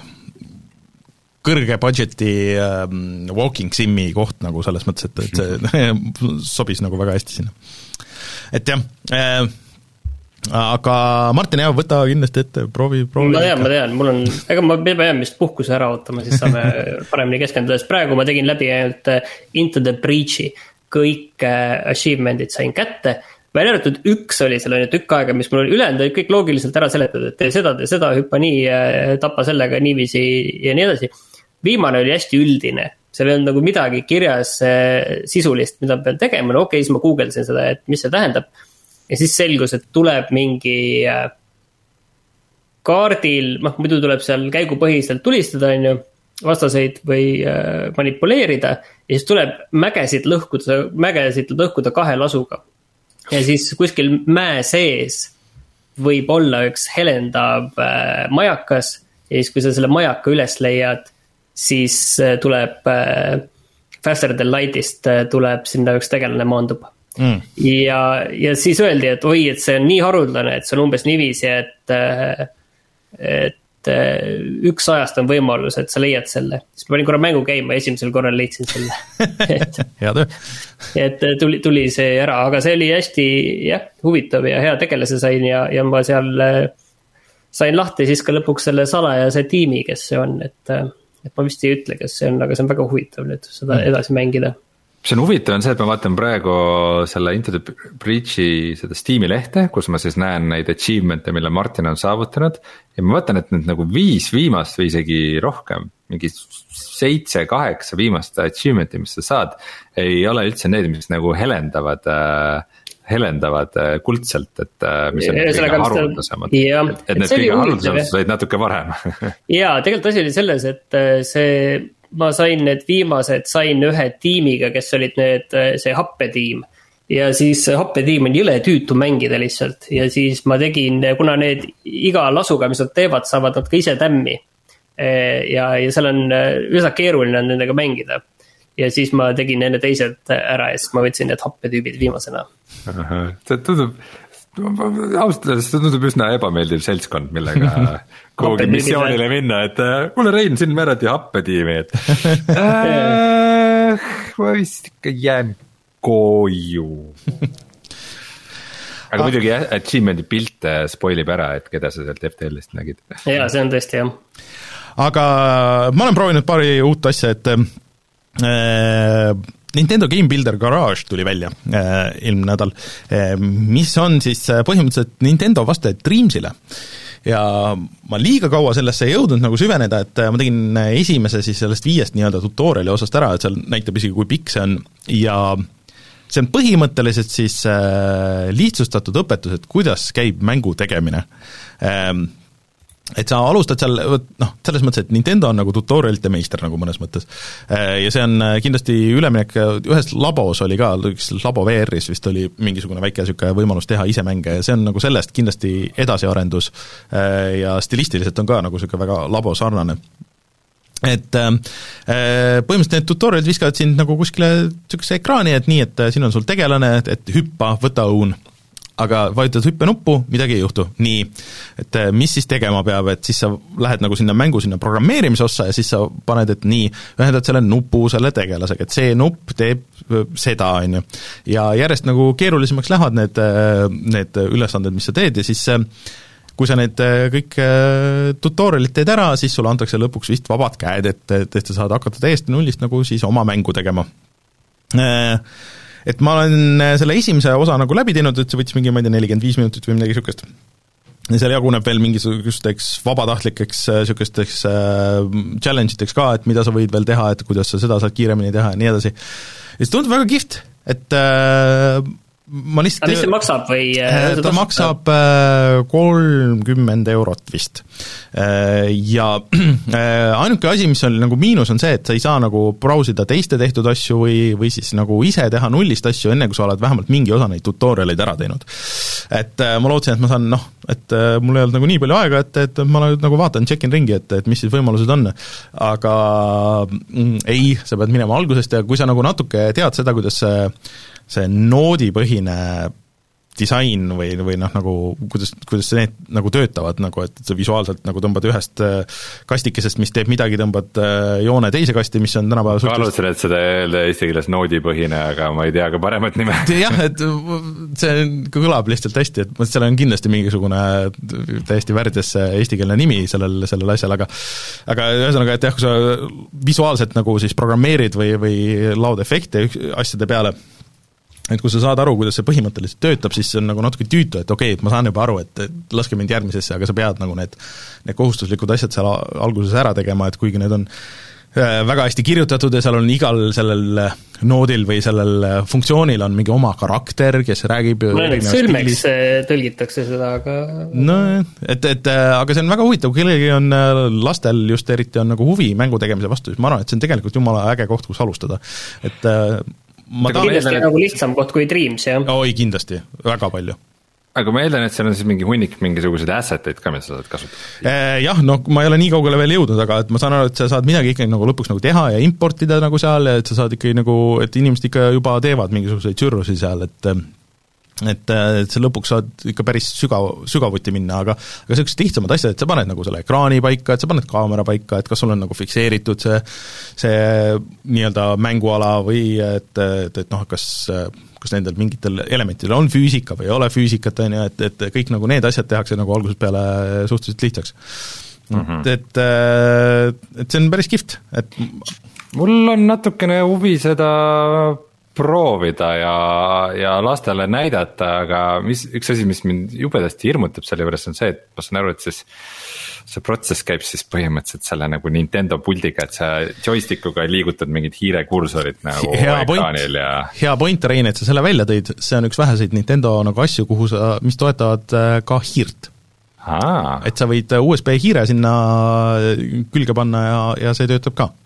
kõrge budgeti äh, walking sim'i koht nagu selles mõttes, et, et see sobis nagu väga hästi sinna. Et jah äh,, aga Martin, jah, võta kindlasti ette, proovi, proovi. Ma tean, ma tean, mul on, ega ma pean vist puhkuse ära ootama, siis saame paremini keskenduda, sest praegu ma tegin läbi ainult Into the Breach'i, kõik achievement'id sain kätte, välja arvatud üks oli seal on ju tükk aega, mis mul oli ülejäänud, kõik loogiliselt ära seletatud, et tee seda, tee seda, hüppa nii, tapa sellega niiviisi ja nii edasi. Viimane oli hästi üldine, seal ei olnud nagu midagi kirjas sisulist, mida pean tegema, no okei, siis ma googlesin seda, et mis see tähendab. Ja siis selgus, et tuleb mingi kaardil, noh, muidu tuleb seal käigupõhiselt tulistada, on ju, vastaseid või manipuleerida, ja siis tuleb mägesid lõhkuda, mägesid lõhkuda kahe lasuga. Ja siis kuskil mäe sees võib olla üks helendav majakas, ja siis kui sa selle majaka üles leiad, siis tuleb Faster Than Light'ist tuleb sinna üks tegelane maandub. Mm. Ja, ja siis öeldi, et oi, et see on nii haruldane, et see on umbes niiviisi, et, et üks ajast on võimalus, et sa leiad selle. Siis ma panin korra mängu käima, esimesel korral leidsin selle. et, hea töö. Et tuli, tuli see ära, aga see oli hästi jah, huvitav ja hea tegelase sain ja, ja ma seal sain lahti siis ka lõpuks selle salajase tiimi, kes see on, et, et ma vist ei ütle, kes see on, aga see on väga huvitav nüüd seda mm. edasi mängida. See on huvitav on see, et ma vaatan praegu selle Into the Breach'i seda Steam'i lehte, kus ma siis näen neid achievement'e, mille Martin on saavutanud ja ma vaatan, et need nagu viis viimast või isegi rohkem, mingi seitse, kaheksa viimast achievement'i, mis sa saad, ei ole üldse need, mis nagu helendavad, helendavad kuldselt, et mis on kõige haruldasemad, et, et need kõige haruldasemad said natuke varem. Jaa, tegelikult asi oli selles, et see ma sain need viimased, sain ühe tiimiga, kes olid need, see happetiim ja siis happetiim on jõle tüütu mängida lihtsalt ja siis ma tegin, kuna need iga lasuga, mis nad teevad, saavad nad ka ise tämmi ja, ja seal on üsna keeruline nendega mängida ja siis ma tegin nende teised ära ja siis ma võtsin need happetüübid viimasena. See tundub ausalt öeldes see tundub üsna ebameeldiv seltskond, millega kuhugi missioonile minna, et kuule Rein, siin määrati happetiimi, et äh, ma vist ikka jään koju. Aga muidugi jah, achievement'i pilt spoilib ära, et keda sa sealt F T L-ist nägid. Jaa, see on tõesti jah. Aga ma olen proovinud paari uut asja, et äh, Nintendo Game Builder Garage tuli välja äh, ilmne nädal, äh, mis on siis põhimõtteliselt Nintendo vastaja Dreamsile. Ja ma liiga kaua sellesse ei jõudnud nagu süveneda, et ma tegin esimese siis sellest viiest nii-öelda tutoriali osast ära, et seal näitab isegi, kui pikk see on, ja see on põhimõtteliselt siis äh, lihtsustatud õpetus, et kuidas käib mängu tegemine. Äh, et sa alustad seal, noh, selles mõttes, et Nintendo on nagu tutorialite meister nagu mõnes mõttes. Ja see on kindlasti üleminek, ühes labos oli ka, üks labo V R-is vist oli mingisugune väike süke võimalus teha ise mänge ja see on nagu sellest kindlasti edasiarendus ja stilistiliselt on ka nagu süke väga labo sarnane. Et põhimõtteliselt need tutorialid viskavad sind nagu kuskile sükese ekraani, et nii, et siin on sul tegelane, et hüppa, võta õun. aga vajutad hüppenuppu, midagi ei juhtu. Nii, et mis siis tegema peab, et siis sa lähed nagu sinna mängu sinna programmeerimise ossa ja siis sa paned, et nii, ühendad selle nupu selle tegelasega, et see nupp teeb seda, on ju. Ja järjest nagu keerulisemaks lähevad need, need ülesanded, mis sa teed ja siis kui sa need kõik tutorialid teed ära, siis sulle antakse lõpuks vist vabad käed, et, et, et sa saad hakata täiesti nullist nagu siis oma mängu tegema. Et ma olen selle esimese osa nagu läbi teinud, et see võttis mingi, ma ei tea, nelikümmend viis minutit või midagi sükest. Ja seal jaguneb veel mingisugusteks vabatahtlikeks sükesteks challenge iteks ka, et mida sa võid veel teha, et kuidas sa seda saad kiiremini teha ja nii edasi. Ja see tundub väga kihvt, et ma lihtsalt... Aga mis see maksab või... Ta maksab kolmkümmend eurot vist. Ja ainuke asi, mis on nagu miinus, on see, et sa ei saa nagu brausida teiste tehtud asju või, või siis nagu ise teha nullist asju, enne kui sa oled vähemalt mingi osa neid tutorialeid ära teinud. Et ma lootsin, et ma saan, noh, et mul ei olnud nagu nii palju aega, et, et ma nagu vaatan, tšekin ringi, et, et mis siis võimalused on. Aga mm, ei, sa pead minema algusest ja kui sa nagu natuke tead seda, kuidas see see noodipõhine disain või, või noh, nagu kuidas, kuidas need nagu töötavad, nagu et sa visuaalselt nagu tõmbad ühest kastikesest, mis teeb midagi, tõmbad joone teise kasti, mis on tänapäeval ma alustasin, et seda öelda eesti keeles noodipõhine, aga ma ei tea ka paremat nime. Jah, et see kõlab lihtsalt hästi, et seal on kindlasti mingisugune täiesti värdjas eestikeelne nimi sellel, sellel asjal, aga aga ühesõnaga, et jah, kui sa visuaalselt nagu siis programmeerid või, või laud efekte asjade peale, et kui sa saad aru, kuidas see põhimõtteliselt töötab, siis see on nagu natuke tüütu, et okei, et ma saan juba aru, et, et laske mind järgmisesse, aga sa pead nagu need, need kohustuslikud asjad seal alguses ära tegema, et kuigi need on väga hästi kirjutatud ja seal on igal sellel noodil või sellel funktsioonil on mingi oma karakter, kes räägib no, sõlmeks tõlgitakse seda, aga no, et, et aga see on väga huvitav, kui kellegi on lastel just eriti on nagu huvi mängu tegemise vastu, siis ma arvan, et see on tegelikult jumala äge koht, kus alustada, et ma tahan kindlasti nagu lihtsam koht kui Dreams, jah? Oi, kindlasti, väga palju. Aga ma eeldan, et seal on siis mingi hunnik mingisuguseid asset'id ka, mida sa saad kasutada? Jah, no ma ei ole nii kaugele veel jõudnud, aga et ma saan aru, et sa saad midagi ikkagi nagu lõpuks nagu teha ja importida nagu seal ja et sa saad ikkagi nagu, et inimesed ikka juba teevad mingisuguseid sürrusi seal, et et, et sa lõpuks saad ikka päris sügav, sügavuti minna, aga aga sellised lihtsamad asjad, et sa paned nagu selle ekraani paika, et sa paned kaamera paika, et kas sul on nagu fikseeritud see, see nii-öelda mänguala või et, et, et noh, kas, kas nendel mingitel elementidel on füüsika või ei ole füüsikat, on ju, et, et kõik nagu need asjad tehakse nagu algusest peale suhteliselt lihtsaks. Mm-hmm. Et, et see on päris kihvt, et mul on natukene huvi seda proovida ja, ja lastele näidata, aga mis, üks asi, mis mind jubedasti hirmutab selle juures on see, et ma saan aru, et siis see protsess käib siis põhimõtteliselt selle nagu Nintendo puldiga, et sa joystickuga liigutad mingid hiirekursorid nagu hea ekraanil ja hea point, Rein, et sa selle välja tõid, see on üks väheseid Nintendo nagu asju, kuhu sa, mis toetavad ka hiirt. Aa. Et sa võid U S B hiire sinna külge panna ja, ja see töötab ka.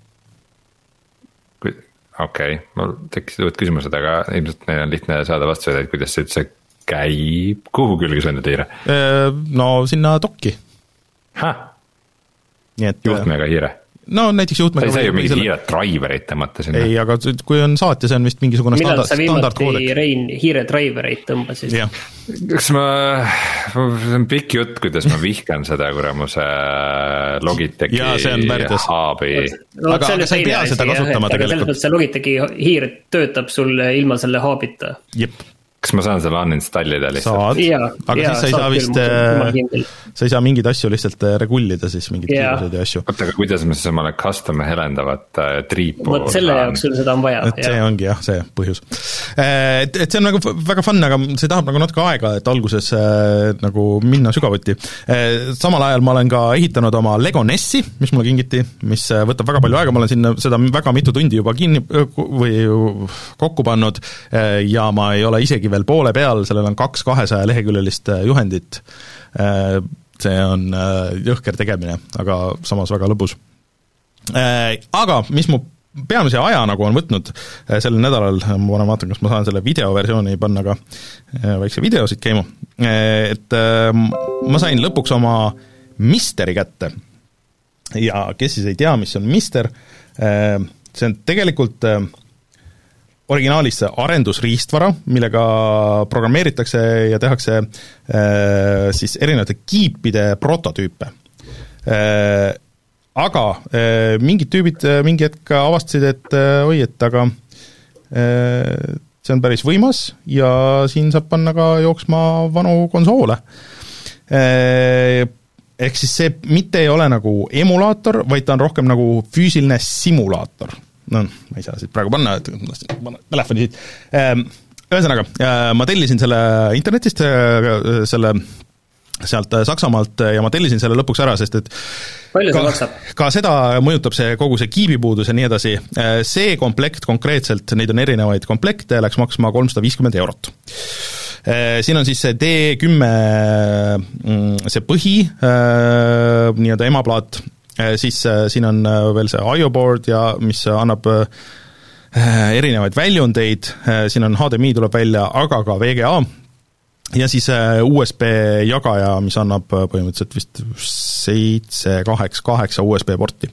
Okei, okay. Mul tekkis uued küsimused, aga ilmselt neil on lihtne saada vastused, et kuidas see üldse käib, kuhu külge sa enda hiire? No sinna dokki. Häh? Juhtmega hiire? No näiteks juhtmega... Ta ei saa ju mingi selle... hiire driverit tõmmata sinna. Ei, aga kui on saatja, see on vist mingisugune millal standard, standard koodek. Millal sa viimati, Rein, hiire driverit tõmbasid? Jah. Kas ma... See on pikk jutt, kuidas ma vihkan seda kuramuse Logitechi haabi. No, aga, aga sa ei pea seda kasutama jah, tegelikult. Aga see Logitechi hiir töötab sul ilma selle haabita. Jep. Kas ma saan selle uninstallida lihtsalt? Saad, ja, aga ja, siis sa ei saa vist, sa ei saa mingeid asju lihtsalt regullida siis mingid kiirused ja asju. Oota, aga kuidas me siis omale custom helendavat äh, triipu Võt selle jaoks sul seda on vaja. Et see ongi jah, see põhjus. Et, et see on nagu väga fun, aga see tahab nagu natuke aega, et alguses äh, nagu minna sügavuti. Äh, samal ajal ma olen ka ehitanud oma Lego Nessi, mis mulle kingiti, mis võtab väga palju aega, ma olen sinna seda väga mitu tundi juba kinni või kokku pannud ja ma ei ole isegi veel poole peal, sellel on kaks kahesaja leheküljelist juhendit, see on jõhker tegemine, aga samas väga lõbus. Aga mis mu peamise aja nagu on võtnud sellel nädalal, ma vaatan, kas ma saan selle videoversiooni panna ka väikse videosid käima, et ma sain lõpuks oma Misteri kätte ja kes siis ei tea, mis on Mister, see on tegelikult originaalis arendusriistvara, millega programmeeritakse ja tehakse äh, siis erinevate kiipide prototüüpe. Äh, aga äh, mingid tüübid äh, mingi hetk avastasid, et äh, oi, et aga äh, see on päris võimas ja siin saab panna ka jooksma vanu konsoole. Äh, ehk siis see mitte ei ole nagu emulaator, vaid ta on rohkem nagu füüsiline simulaator. No, ma ei saa siit praegu panna, et telefoni siit. Ühesõnaga, ma tellisin selle internetist, selle sealt Saksamaalt ja ma tellisin selle lõpuks ära, sest et palju ka, see maksab? Ka seda mõjutab see kogu see kiibipuudus ja nii edasi. See komplekt konkreetselt, neid on erinevaid komplekte, läks maksma kolmsada viiskümmend eurot. Siin on siis see D kümme, see põhi, nii-öelda emaplaat, siis siin on veel see I O board ja mis annab erinevaid väljundeid, siin on H D M I tuleb välja, aga ka V G A ja siis U S B jagaja, mis annab põhimõtteliselt vist seitse, kaheksa, kaheksa U S B porti.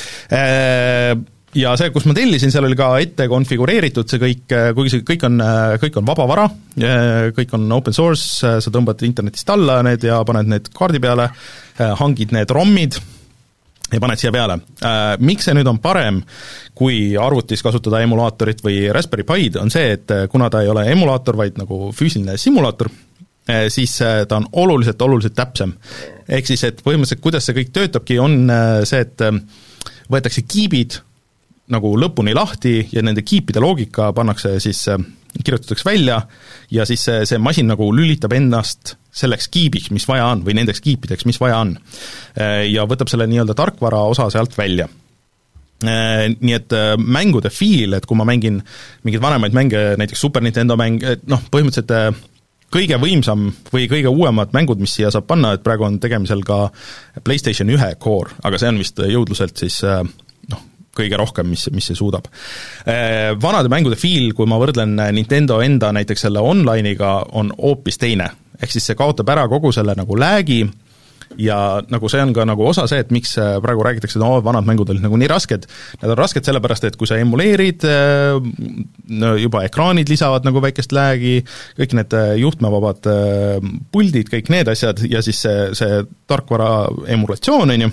Ja see, kus ma tellisin, seal oli ka ette konfigureeritud see kõik, kuigi see kõik on, kõik on vaba vara, kõik on open source, sa tõmbad internetist alla need ja paned need kaardi peale, hangid need ROM-id ja paned siia peale. Miks see nüüd on parem, kui arvutis kasutada emulaatorit või Raspberry Pi'd, on see, et kuna ta ei ole emulaator, vaid nagu füüsiline simulaator, siis ta on oluliselt, oluliselt täpsem. Ehk siis, et põhimõtteliselt, kuidas see kõik töötabki, on see, et võetakse kiibid nagu lõpuni lahti ja nende kiipide loogika pannakse siis, kirjutatakse välja ja siis see, see masin nagu lülitab ennast selleks kiibiks, mis vaja on, või nendeks kiipideks, mis vaja on. Ja võtab selle nii-öelda tarkvara osa sealt välja. Nii et mängude feel, et kui ma mängin mingeid vanemaid mänge, näiteks Super Nintendo mäng, et noh, põhimõtteliselt kõige võimsam või kõige uuemad mängud, mis siia saab panna, et praegu on tegemisel ka PlayStation üks core, aga see on vist jõudluselt siis noh, kõige rohkem, mis, mis see suudab. Vanade mängude feel, kui ma võrdlen Nintendo enda näiteks selle online'iga, on hoopis teine. Ehk siis see kaotab ära kogu selle nagu läägi ja nagu see on ka nagu osa see, et miks praegu räägitakse, et no, vanad mängud olid nagu nii rasked. Nad on rasked sellepärast, et kui sa emuleerid, no juba ekraanid lisavad nagu väikest läägi, kõik need juhtmevabad puldid, kõik need asjad ja siis see, see tarkvara emulatsioon, on ju,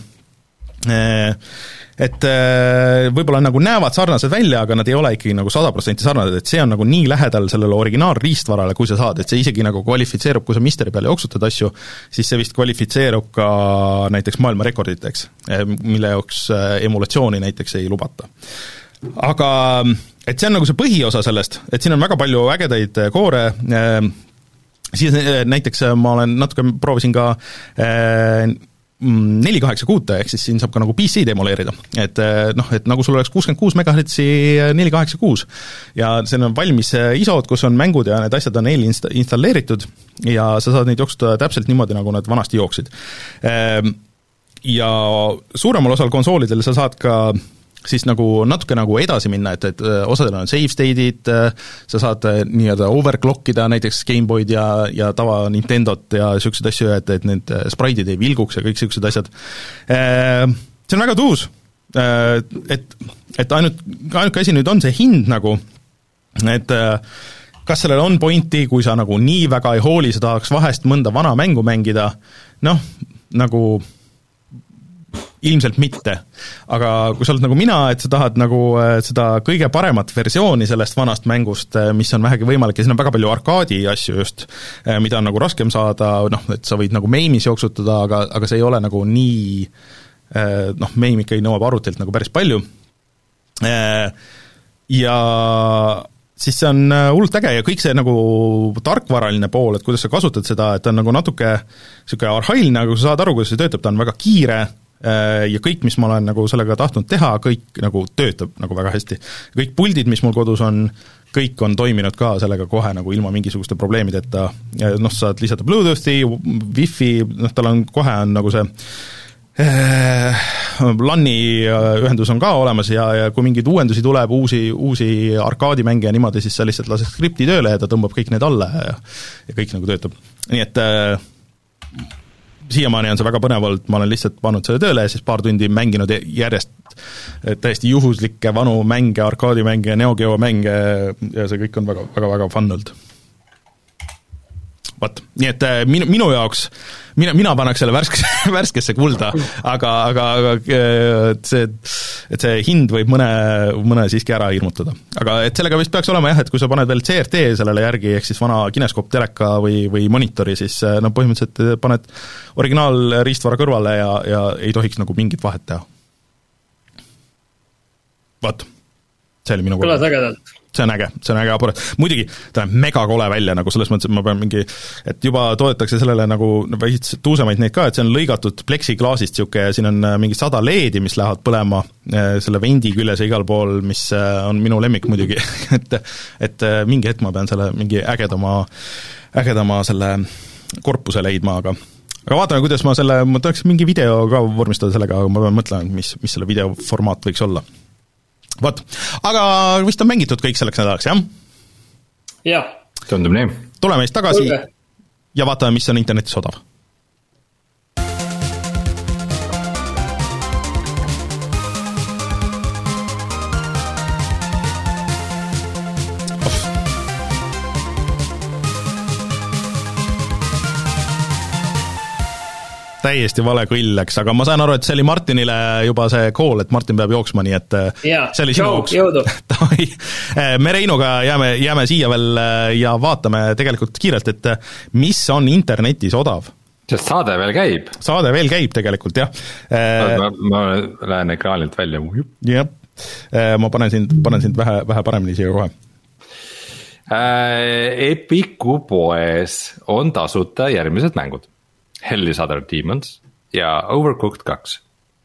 et võib-olla nagu näevad sarnased välja, aga nad ei ole ikkagi nagu sada protsenti sarnased, et see on nagu nii lähedal sellele originaalriistvarale, kui sa saad, et see isegi nagu kvalifitseerub, kui sa misteri peale jooksutad asju, siis see vist kvalifitseerub ka näiteks maailmarekorditeks, mille jaoks emulatsiooni näiteks ei lubata. Aga et see on nagu see põhiosa sellest, et siin on väga palju ägedaid koore, siis näiteks ma olen natuke proovisin ka neli kaheksakümmend kuus, ehk siis siin saab ka nagu P C-d emuleerida, et noh, et nagu sul oleks kuuskümmend kuus megahertsi neli kaheksakümmend kuus ja see on valmis I S O-d, kus on mängud ja need asjad on eelinstalleeritud ja sa saad neid jooksutada täpselt niimoodi, nagu nad vanasti jooksid. Ja suuremal osal konsoolidel sa saad ka siis nagu natuke nagu edasi minna, et, et osadel on save state'id, sa saad nii-öelda overclockida näiteks Gameboyd ja, ja tava Nintendot ja niisuguseid asju, et, et need spraidid ei vilguks ja kõik niisugused asjad. See on väga tuus, et, et ainult, ainuke asi nüüd on see hind nagu, et kas sellel on pointi, kui sa nagu nii väga ei hooli, sa tahaks vahest mõnda vana mängu mängida, noh, nagu ilmselt mitte, aga kui sa oled nagu mina, et sa tahad nagu seda kõige paremat versiooni sellest vanast mängust, mis on vähegi võimalik ja siin on väga palju arkaadi asju just, mida on nagu raskem saada, noh, et sa võid nagu meimis jooksutada, aga, aga see ei ole nagu nii, noh, meim ikka ei nõuab arvutilt nagu päris palju. Ja siis see on hullult äge ja kõik see nagu tarkvaraline pool, et kuidas sa kasutad seda, et ta on nagu natuke niisugune arhailine, aga kui sa saad aru, kuidas see töötab, ta on väga kiire, ja kõik, mis ma olen nagu sellega tahtnud teha, kõik nagu töötab nagu väga hästi. Kõik puldid, mis mul kodus on, kõik on toiminud ka sellega kohe nagu ilma mingisuguste probleemideta. Noh, saad lisada Bluetoothi, Wi-Fi, noh, tal on kohe on nagu see äh, LAN-i ühendus on ka olemas ja, ja kui mingeid uuendusi tuleb, uusi, uusi arkaadimänge ja niimoodi, siis sa lihtsalt lased skripti tööle ja ta tõmbab kõik need alla ja, ja kõik nagu töötab. Nii et äh, siiamaani on see väga põnev olnud, ma olen lihtsalt pannud selle tööle ja siis paar tundi mänginud järjest täiesti juhuslikke vanu mänge, arkaadimänge, Neo Geo mänge ja see kõik on väga, väga, väga fun olnud. Vat, nii et minu, minu jaoks, mina, mina paneks selle värskesse, värskesse kulda, aga, aga, aga et see, et see hind võib mõne, mõne siiski ära hirmutada. Aga et sellega vist peaks olema jah, et kui sa paned veel C R T sellele järgi, ehk siis vana kineskoop teleka või, või monitori, siis no põhimõtteliselt paned originaal riistvara kõrvale ja, ja ei tohiks nagu mingit vahet teha. Vaat, see oli minu kõlas ägedalt. See on äge, see on äge aparaat. Muidugi, ta on mega kole välja, nagu selles mõttes, et ma pean mingi, et juba toodetakse sellele nagu vähits tuusemaid neid ka, et see on lõigatud pleksiklaasist siuke ja siin on mingi sada leedi, mis lähevad põlema selle vendi küljes ja igal pool, mis on minu lemmik muidugi, et, et mingi hetk ma pean selle mingi ägedama, ägedama selle korpuse leidma, aga aga vaatame, kuidas ma selle, ma tahaks mingi video ka vormistada sellega, aga ma pean mõtlema, mis, mis selle video formaat võiks olla. Vot, aga vist on mängitud kõik selleks nädalaks, jah? Jah. Tundub nii. Tuleme siis tagasi Tulge. Ja vaatame, mis on internetis odav. Täiesti vale kõll läks, aga ma saan aru, et see oli Martinile juba see call, et Martin peab jooksma, nii et ja, see oli sinu jooks. Me Reinuga jääme, jääme siia veel ja vaatame tegelikult kiirelt, et mis on internetis odav. Sest saade veel käib. Saade veel käib tegelikult, jah. Ma, ma lähen ekraanilt välja. Jah, ma panen sind, panen sind vähe, vähe paremini siia kohe. Epiku poes on tasuta järgmised mängud. Hell is Other Demons ja Overcooked kaks.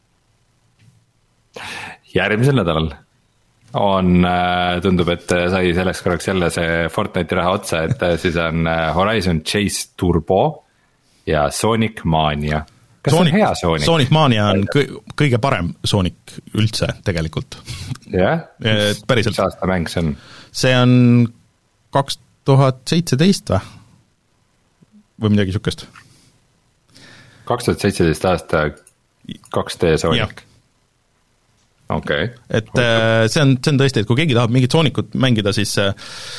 Järgmisel nädalal on, tundub, et sai selleks korraks jälle see Fortnite'i raha otsa, et siis on Horizon Chase Turbo ja Sonic Mania. Kas Sonic, on hea Sonic? Sonic Mania on kõige parem Sonic üldse tegelikult. Jah? Päriselt. Mis aasta mäng see on? See on kaks tuhat seitseteist või? Või midagi sükest? kaks tuhat seitseteist aasta kaks D Sonic. Okei. Okay. Et äh, see on, see on tõesti, et kui keegi tahab mingit Sonicut mängida, siis äh,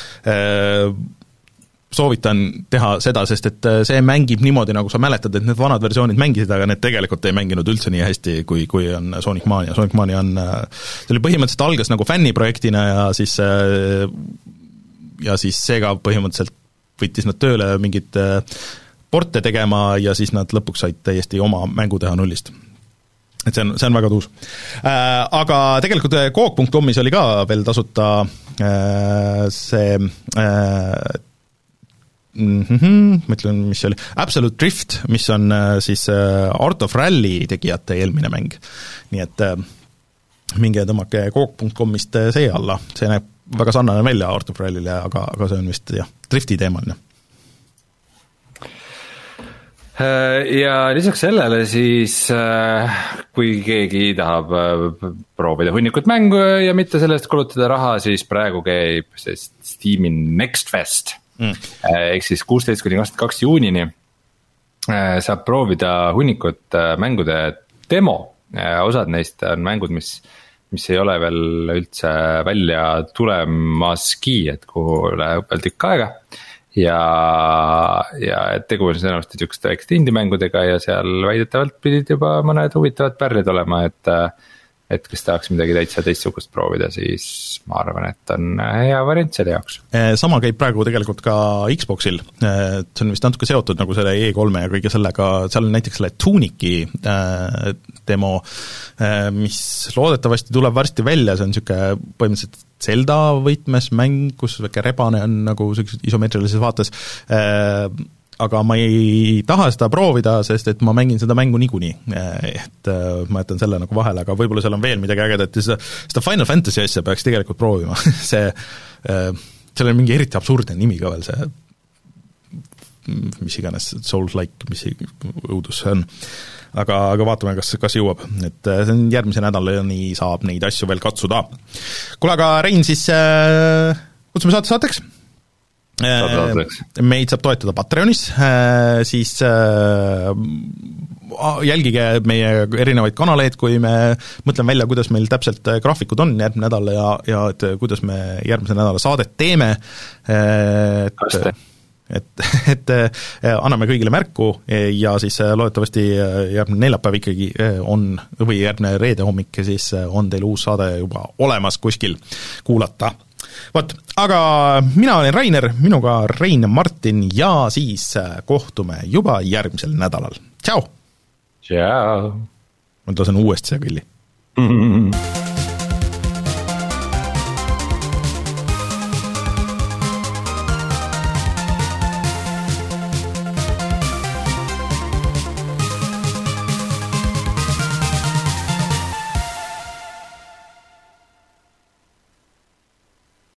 soovitan teha seda, sest et see mängib niimoodi, nagu sa mäletad, et need vanad versioonid mängisid, aga need tegelikult ei mänginud üldse nii hästi, kui, kui on Sonic Mania. Sonic Mania on, see oli põhimõtteliselt algas nagu fänniprojektina ja siis ja siis seega põhimõtteliselt võttis nad tööle mingid porte tegema ja siis nad lõpuks said täiesti oma mängu teha nullist. Et see on, see on väga tuus. Äh, aga tegelikult Coop punkt comis oli ka veel tasuta äh, see äh, mm-hmm, ma ütlen, mis see oli, Absolute Drift, mis on äh, siis äh, Art of Rally tegijate eelmine mäng. Nii et äh, minge tõmmake Coop punkt comist see alla, see näeb väga sarnane välja Art of Rallyle, aga, aga see on vist jah, drifti teemaline. Ja lisaks sellele siis, kui keegi tahab proovida hunnikut mängu ja mitte sellest kulutada raha, siis praegu käib see Steam'i Next Fest mm. ehk siis kuusteist kuni kakskümmend kaks juunini saab proovida hunnikut mängude demo. Osad neist on mängud, mis, mis ei ole veel üldse välja tulemaski, et kuhu läheb veel tükk aega. Ja, ja tegu on sõnavasti tükste väikeste indimängudega ja seal väidetavalt pidid juba mõned huvitavad pärlid olema, et, et kes tahaks midagi täitsa teistsugust proovida, siis ma arvan, et on hea variant selle jaoks. Sama käib praegu tegelikult ka Xboxil, see on vist natuke seotud nagu selle E kolme ja kõige sellega, seal on näiteks selle Tuniki demo, mis loodetavasti tuleb varsti välja, see on niisugune põhimõtteliselt Zelda võitmes mäng, kus väike rebane on nagu isomeetrilises vaates, aga ma ei taha seda proovida, sest et ma mängin seda mängu niikuinii, et ma jätan selle nagu vahele, aga võib-olla seal on veel midagi ägedat ja seda, seda Final Fantasy asja peaks tegelikult proovima, see, seal on mingi eriti absurdne nimi ka veel, see mis iganes, Souls-like, mis õudus see on. Aga, aga vaatame, kas, kas jõuab, et see on järgmise nädalani saab neid asju veel katsuda. Kuule, aga Rein, siis äh, kutsume saate saateks? meid saab toetada Patreonis, siis jälgige meie erinevaid kanaleid, kui me mõtleme välja, kuidas meil täpselt graafikud on järgmine nädal ja, ja et kuidas me järgmise nädala saadet teeme, et, et, et anname kõigile märku ja siis loodetavasti järgmine neljapäev ikkagi on, või järgmine reede hommik, siis on teil uus saade juba olemas kuskil kuulata. Vot, aga mina olen Rainer, minuga Rein ja Martin ja siis kohtume juba järgmisel nädalal. Tšau! Tšau! Ma tasan uuesti see kõlli. Mm-hmm.